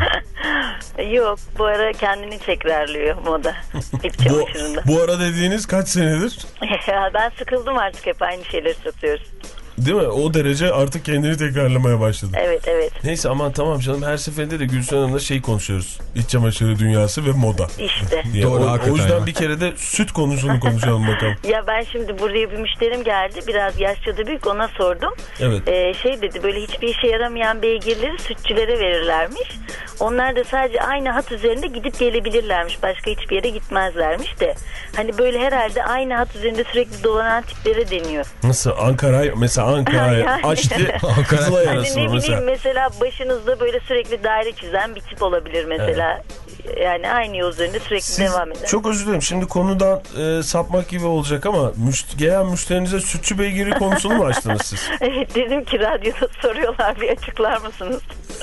Yok, bu ara kendini tekrarlıyor moda. İç Bu, çamaşırında. bu ara dediğiniz kaç senedir? Ya ben sıkıldım artık, hep aynı şeyleri satıyoruz. Değil mi? O derece artık kendini tekrarlamaya başladı. Evet evet. Neyse aman tamam canım, her seferinde de Gülsün Hanım'la şey konuşuyoruz. İç çamaşırı dünyası ve moda. İşte. Diye. Doğru, o, hakikaten o yüzden ya. bir kere de süt konusunu konuşalım bakalım. Ya ben şimdi buraya bir müşterim geldi. Biraz yaşça da büyük, ona sordum. Evet. Ee, şey dedi, böyle hiçbir işe yaramayan beygirleri sütçülere verirlermiş. Onlar da sadece aynı hat üzerinde gidip gelebilirlermiş. Başka hiçbir yere gitmezlermiş de. Hani böyle herhalde aynı hat üzerinde sürekli dolanan tiplere deniyor. Nasıl? Ankara mesela Ankara'ya Yani. açtı. Kızılay Hani arası ne bileyim mesela. mesela başınızda böyle sürekli daire çizen bir tip olabilir mesela. Yani aynı yol üzerinde sürekli Siz, devam eder. çok özür dilerim. Şimdi konudan e, sapmak gibi olacak ama müşt gelen müşterinize sütçü beygiri konusunu mu açtınız siz? Evet, dedim ki radyoda soruyorlar, bir açıklar mısınız?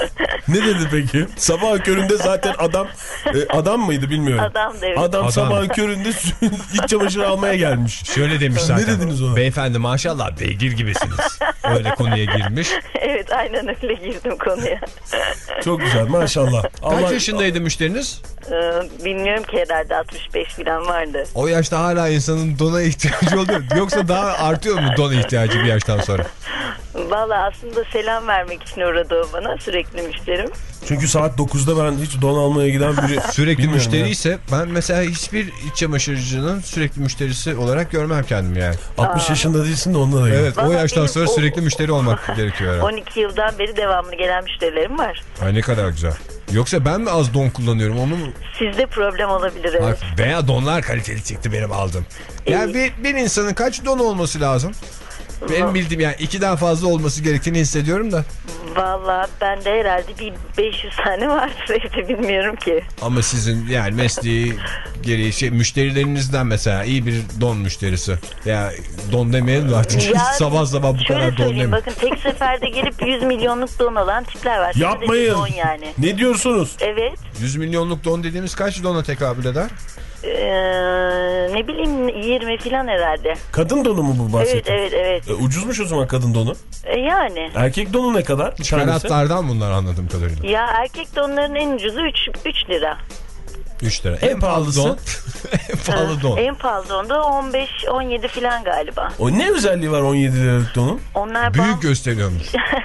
Ne dedi peki? Sabahın köründe zaten adam e, adam mıydı bilmiyorum. Adam evet. Adam, Adam. sabahın köründe iç çamaşırı almaya gelmiş. Şöyle demiş zaten. Ne dediniz ona? Beyefendi maşallah beygir gibisiniz. Öyle konuya girmiş. Evet, aynen öyle girdim konuya. Çok güzel maşallah. Kaç Allah- yaşındaydı müşteriniz? Ee, bilmiyorum ki, herhalde altmış beş falan vardı. O yaşta hala insanın dona ihtiyacı oluyor. Yoksa daha artıyor mu dona ihtiyacı bir yaştan sonra? Valla aslında selam vermek için uğradı o bana, sürekli müşterim. Çünkü saat dokuzda ben hiç don almaya giden biri Sürekli bilmiyorum müşteri ya. ise ben mesela hiçbir iç çamaşırcının sürekli müşterisi olarak görmem kendim yani. altmış yaşında değilsin de ondan da. Evet, o Vallahi yaştan benim sonra o- sürekli müşteri olmak gerekiyor herhalde. on iki yıldan beri devamlı gelen müşterilerim var. Ay ne kadar güzel. Yoksa ben mi az don kullanıyorum onu mu? Sizde problem olabilir, evet. Bak, veya donlar kaliteli çıktı benim aldığım. Yani bir, bir insanın kaç don olması lazım? Benim bildiğim yani ikiden fazla olması gerektiğini hissediyorum da. Valla bende herhalde bir beş yüz tane vardır evde, bilmiyorum ki. Ama sizin yani mesleği gereği şey, müşterilerinizden mesela iyi bir don müşterisi. Ya don demeyelim de artık Ya, sabah sabah bu şöyle kadar don söyleyeyim, demeyin. bakın tek seferde gelip yüz milyonluk don alan tipler var. Sizde de Yapmayın. don yani. Ne diyorsunuz? Evet. yüz milyonluk don dediğimiz kaç dona tekabül eder? Ee, ne bileyim yirmi falan herhalde. Kadın donu mu bu Evet bahsettiğin? evet evet. E, ucuzmuş o zaman kadın donu. E, yani. Erkek donu ne kadar? Bir tanesi. Kanatlardan bunlar anladığım kadarıyla. Ya erkek donların en ucuzu üç lira. üç lira. En En pahalı pahalısı? don. En pahalı don. En pahalı don da on beş on yedi falan galiba. O ne özelliği var on yedi liralık donun? Onlar Büyük bam... gösteriyormuş.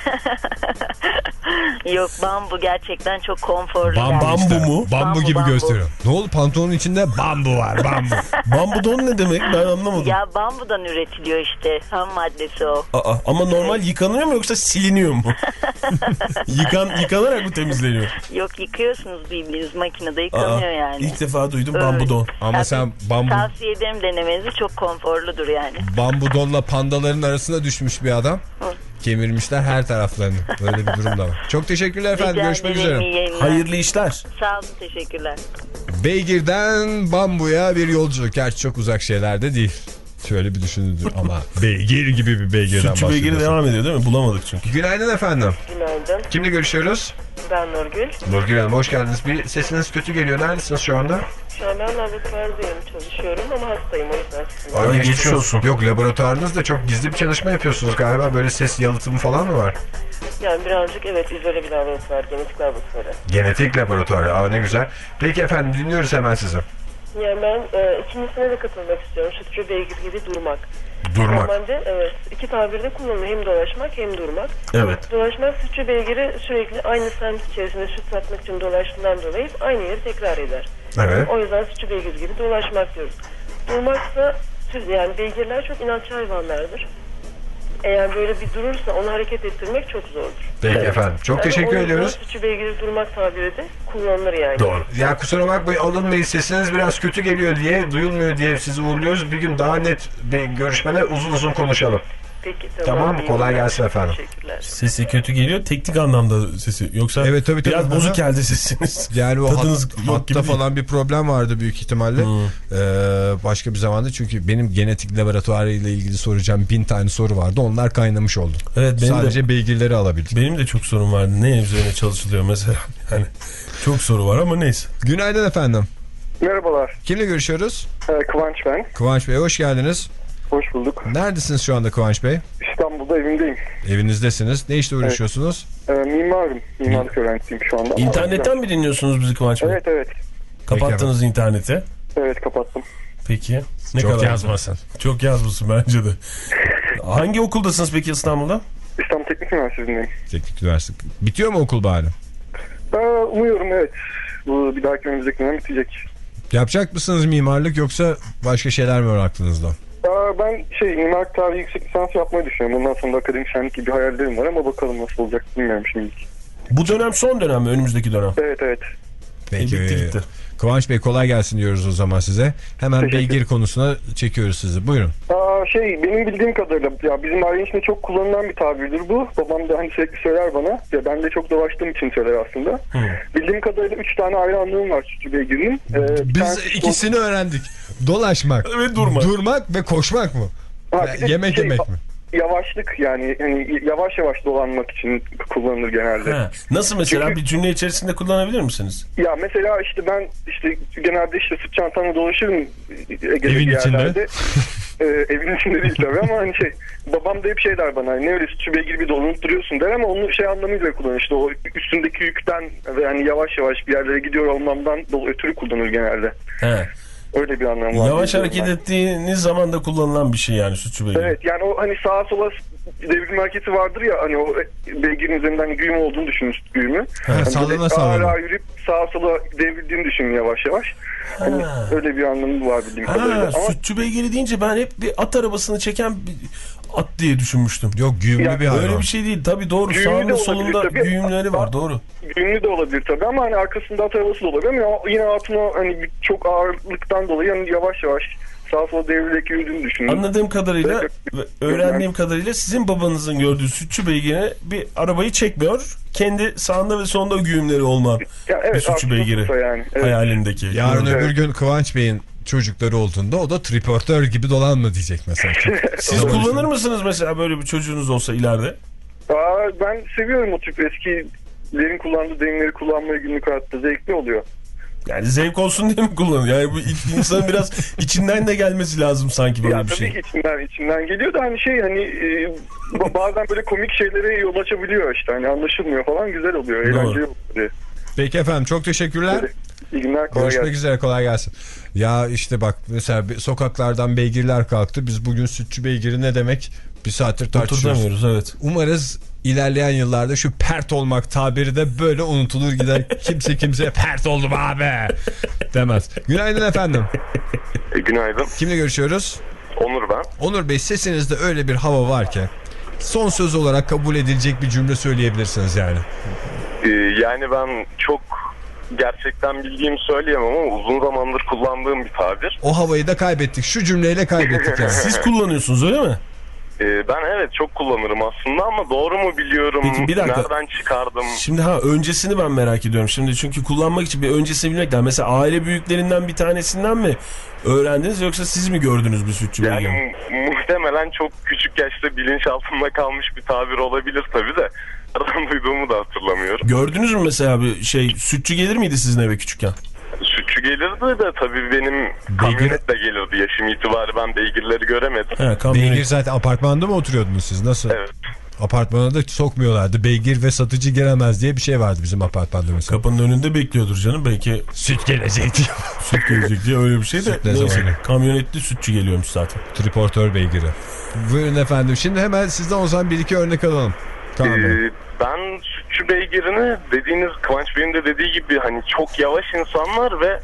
Yok, bambu gerçekten çok konforlu. Bambu, yani. Bambu işte. mu? Bambu, Bambu, gibi bambu. gösteriyor. Ne oldu, pantolonun içinde bambu var, bambu. Bambu don ne demek ben anlamadım. Ya bambudan üretiliyor işte. Ham maddesi o. Aa, ama normal yıkanıyor mu yoksa siliniyor mu? Yıkan, yıkanarak mı temizleniyor? Yok, yıkıyorsunuz bildiğiniz makinede, Aa, yıkanıyor yani. İlk defa duydum Evet. bambu don. Ama Tabii, sen bambu, tavsiye ederim denemenizi, çok konforludur yani. bambu donla pandaların arasına düşmüş bir adam. Kemirmişler her taraflarını. Böyle bir durum da var. Çok teşekkürler efendim. Rica Görüşmek ederim, üzere. iyi yayınlar. Hayırlı işler. Sağ olun, teşekkürler. Beygirden bambuya bir yolculuk. Gerçi çok uzak şeyler de değil. Şöyle bir düşünülür ama beygir gibi bir beygirden Sütçü beygiri bahsediyorsun. devam ediyor değil mi? Bulamadık çünkü. Günaydın efendim. Günaydın. Kimle görüşüyoruz? Ben Nurgül. Nurgül Hanım, hoş geldiniz. Bir sesiniz kötü geliyor. Neredesiniz şu anda? Şu an ben laboratuvardayım, çalışıyorum ama hastayım, o yüzden sizinle. Ay, geçmiş geçmiş olsun. Yok, laboratuvarınızda çok gizli bir çalışma yapıyorsunuz galiba. Böyle ses yalıtımı falan mı var? Yani birazcık evet, izole bir laboratuvar, genetik laboratuvarı. Genetik laboratuvarı. Aa, ne güzel. Peki efendim, dinliyoruz hemen sizi. Yani ben e, ikincisine de katılmak istiyorum. Sütçü beygir gibi durmak. Durmak. Normalde evet, iki tabirde kullanılıyor. Hem dolaşmak hem durmak. Evet. Dolaşmak, sütçü beygiri sürekli aynı semt içerisinde süt satmak için dolaştığından dolayı aynı yeri tekrar eder. Evet. O yüzden sütçü beygir gibi dolaşmak diyoruz. Durmaksa yani beygirler çok inatçı hayvanlardır. Eğer böyle bir durursa onu hareket ettirmek çok zordur. Peki efendim. Çok yani teşekkür o ediyoruz. Sütçü beygiri durmak tabiri de kullanılır yani. Doğru. Ya kusura bakmayın, alınmayın, sesiniz biraz kötü geliyor diye, duyulmuyor diye sizi uğurluyoruz. Bir gün daha net bir görüşmede uzun uzun konuşalım. Peki tamam. Tamam mı? Kolay gelsin efendim. Teşekkürler. Sesi kötü geliyor. Teknik anlamda sesi. Yoksa Evet, tabii, tabii. biraz bozuk geldi sesiniz. Yani o Tadınız hat, yok hatta gibi falan bir problem vardı büyük ihtimalle. Hmm. Ee, başka bir zamanda, çünkü benim genetik laboratuvarı ile ilgili soracağım bin tane soru vardı. Onlar kaynamış oldu. Evet, benim sadece de, beygirleri alabildik. Benim de çok sorun vardı. Ne üzerine çalışılıyor mesela? Yani çok soru var ama neyse. Günaydın efendim. Merhabalar. Kimle görüşüyoruz? Ee, Kıvanç ben. Kıvanç Bey, hoş geldiniz. Hoş bulduk. Neredesiniz şu anda Kıvanç Bey? İstanbul'da evimdeyim. Evinizdesiniz. Ne işle uğraşıyorsunuz? Evet. Ee, mimarım. Mimarlık öğrencisiyim şu anda. İnternetten mi dinliyorsunuz bizi Kıvanç Bey? Evet evet. Kapattınız interneti. Evet, kapattım. Peki. Ne Çok kadar yazmasın. Çok yazmasın bence de. Hangi okuldasınız peki İstanbul'da? İstanbul Teknik Üniversitesi'ndeyim. Teknik Üniversite. Bitiyor mu okul bari? Ee, umuyorum evet. Bu bir dahaki önümüzdeki dönem bitecek. Yapacak mısınız mimarlık, yoksa başka şeyler mi var aklınızda? Ee, ben şey mimarlık tarihi yüksek lisans yapmayı düşünüyorum. Ondan sonra akademisyenlik gibi hayallerim var ama bakalım nasıl olacak bilmiyorum şimdilik. Bu dönem son dönem mi? Önümüzdeki dönem. Evet evet. Peki. E, bitti gitti. Kıvanç Bey, kolay gelsin diyoruz o zaman size. Hemen beygir konusuna çekiyoruz sizi. Buyurun. Aa, şey benim bildiğim kadarıyla ya bizim ailenin içinde çok kullanılan bir tabirdir bu. Babam da hani sürekli söyler bana. Ya ben de çok dolaştığım için söyler aslında. Hmm. Bildiğim kadarıyla üç tane ayrı anlamı var sütçü beygirinin. Ee, Biz ikisini do- öğrendik. Dolaşmak ve durmak. Durmak ve koşmak mı? Ha, ya, yemek şey, yemek mi? Yavaşlık yani hani yavaş yavaş dolanmak için kullanılır genelde. Ha. Nasıl mesela? Çünkü, bir cümle içerisinde kullanabilir misiniz? Ya mesela işte ben işte genelde işte sırt çantamla dolaşırım Ege'deki evin yerlerde. içinde. ee, evin içinde değil tabii ama hani şey babam da hep şey der bana, ne öyle sütçü beygir bir dolanıp duruyorsun der ama onu şey anlamıyla kullanır, işte o üstündeki yükten ve yani yavaş yavaş bir yerlere gidiyor olmamdan ötürü kullanır genelde. He. Öyle bir anlam var. Yavaş hareket ben. ettiğiniz zaman da kullanılan bir şey yani sütçü beygir. Evet, yani o hani sağa sola devrilme hareketi vardır ya, hani o beygirin üzerinden güğüm olduğunu düşünün, süt güğümü. Yani sallana sallana. Ağır yürüyüp sağa sola devrildiğini düşünün yavaş yavaş. Hani öyle bir anlamı var bildiğim kadarıyla. Ama... Sütçü beygiri deyince ben hep bir at arabasını çeken bir at diye düşünmüştüm. Yok, güğümlü ya, bir hayvan. Öyle bir şey değil. Tabii doğru. Sağında solunda güğümleri var. Doğru. Güğümlü de olabilir tabii ama hani arkasında at arabası da olabilir ama yine atın o hani çok ağırlıktan dolayı yani yavaş yavaş sağa sola devrilerek yürüdüğünü düşünün. Anladığım kadarıyla, öğrendiğim kadarıyla sizin babanızın gördüğü sütçü beygiri bir arabayı çekmiyor. Kendi sağında ve solunda güğümleri olman ya evet, bir sütçü beygiri yani. Evet. hayalindeki. Yarın evet. öbür gün Kıvanç Bey'in çocukları olduğunda o da triportör gibi dolanma diyecek mesela. Siz kullanır mısınız mesela böyle bir çocuğunuz olsa ileride? Aa, ben seviyorum o tip eskilerin kullandığı deyimleri kullanmayı günlük hayatta, zevkli oluyor. Yani zevk olsun diye mi kullanıyor? Yani bu insanın biraz içinden de gelmesi lazım sanki böyle ya, bir şey. Tabii ki içinden, içinden geliyor da hani şey hani e, bazen böyle komik şeylere yol açabiliyor işte, hani anlaşılmıyor falan, güzel oluyor, eğlenceli oluyor. Peki efendim, çok teşekkürler. Evet. İyi günler, kolay Görüşmek gelsin. üzere, kolay gelsin. Ya işte bak mesela sokaklardan beygirler kalktı. Biz bugün sütçü beygiri ne demek bir saattir tartışıyoruz. Evet. Umarız ilerleyen yıllarda şu pert olmak tabiri de böyle unutulur gider. Kimse kimseye pert oldum abi demez. Günaydın efendim. E, günaydın. Kimle görüşüyoruz? Onur ben. Onur Bey, sesinizde öyle bir hava var ki son söz olarak kabul edilecek bir cümle söyleyebilirsiniz yani. Ee, yani ben çok gerçekten bildiğimi söyleyemem ama uzun zamandır kullandığım bir tabir. O havayı da kaybettik. Şu cümleyle kaybettik yani. Siz kullanıyorsunuz öyle mi? Ee, ben evet çok kullanırım aslında ama doğru mu biliyorum? Peki, bir dakika. Nereden çıkardım? Şimdi ha öncesini ben merak ediyorum. Şimdi çünkü kullanmak için bir öncesini bilmek lazım. Mesela aile büyüklerinden bir tanesinden mi öğrendiniz yoksa siz mi gördünüz bir sütçü beygiri? Yani mu- muhtemelen çok küçük yaşta bilinçaltımda kalmış bir tabir olabilir tabii de. Nereden duyduğumu da hatırlamıyorum. Gördünüz mü mesela bir şey, sütçü gelir miydi sizin eve küçükken? Sütçü gelirdi de tabii benim kamyonetle gelirdi yaşım itibariyle, ben beygirleri göremedim. He, Beygir zaten apartmanda mı oturuyordunuz siz? Nasıl? Evet. Apartmana da sokmuyorlardı. Beygir ve satıcı giremez diye bir şey vardı bizim apartmanda mesela. Kapının önünde bekliyordur canım. Belki süt gelecek diye. Süt gelecek diye öyle bir şey de. Neyse, kamyonetli sütçü geliyormuş zaten. Triportör beygiri. Buyurun efendim. Şimdi hemen sizden o zaman bir iki örnek alalım. Tamam. Ee, ben sütçü beygirini dediğiniz Kıvanç Bey'in de dediği gibi hani çok yavaş insanlar ve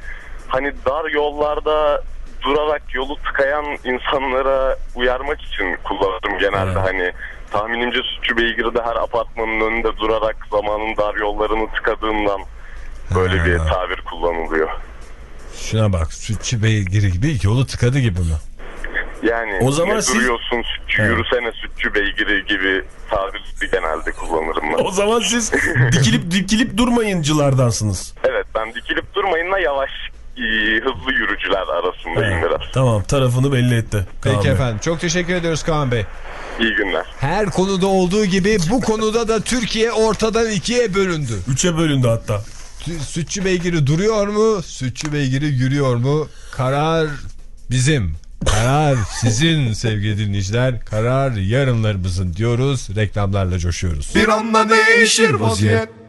hani dar yollarda durarak yolu tıkayan insanlara uyarmak için kullanırım genelde. Evet. Hani tahminimce sütçü beygiri de her apartmanın önünde durarak zamanın dar yollarını tıkadığından böyle ha. bir tabir kullanılıyor. Şuna bak, sütçü beygiri gibi yolu tıkadı gibi mi? Yani o zaman siz... duruyorsun sütçü, evet. yürüsene sütçü beygiri gibi tabiri genelde kullanırım ben. O zaman siz dikilip dikilip durmayıncılardansınız. Evet, ben dikilip durmayınla yavaş hızlı yürücüler arasındayım evet. biraz. Tamam, tarafını belli etti. Peki Kaan efendim, çok teşekkür ediyoruz Kaan Bey. İyi günler. Her konuda olduğu gibi bu konuda da Türkiye ortadan ikiye bölündü. Üçe bölündü hatta. Sütçü beygiri duruyor mu? Sütçü beygiri yürüyor mu? Karar bizim. Karar sizin sevgili dinleyiciler. Karar yarınlarımızın diyoruz. Reklamlarla coşuyoruz. Bir anda değişir vaziyet.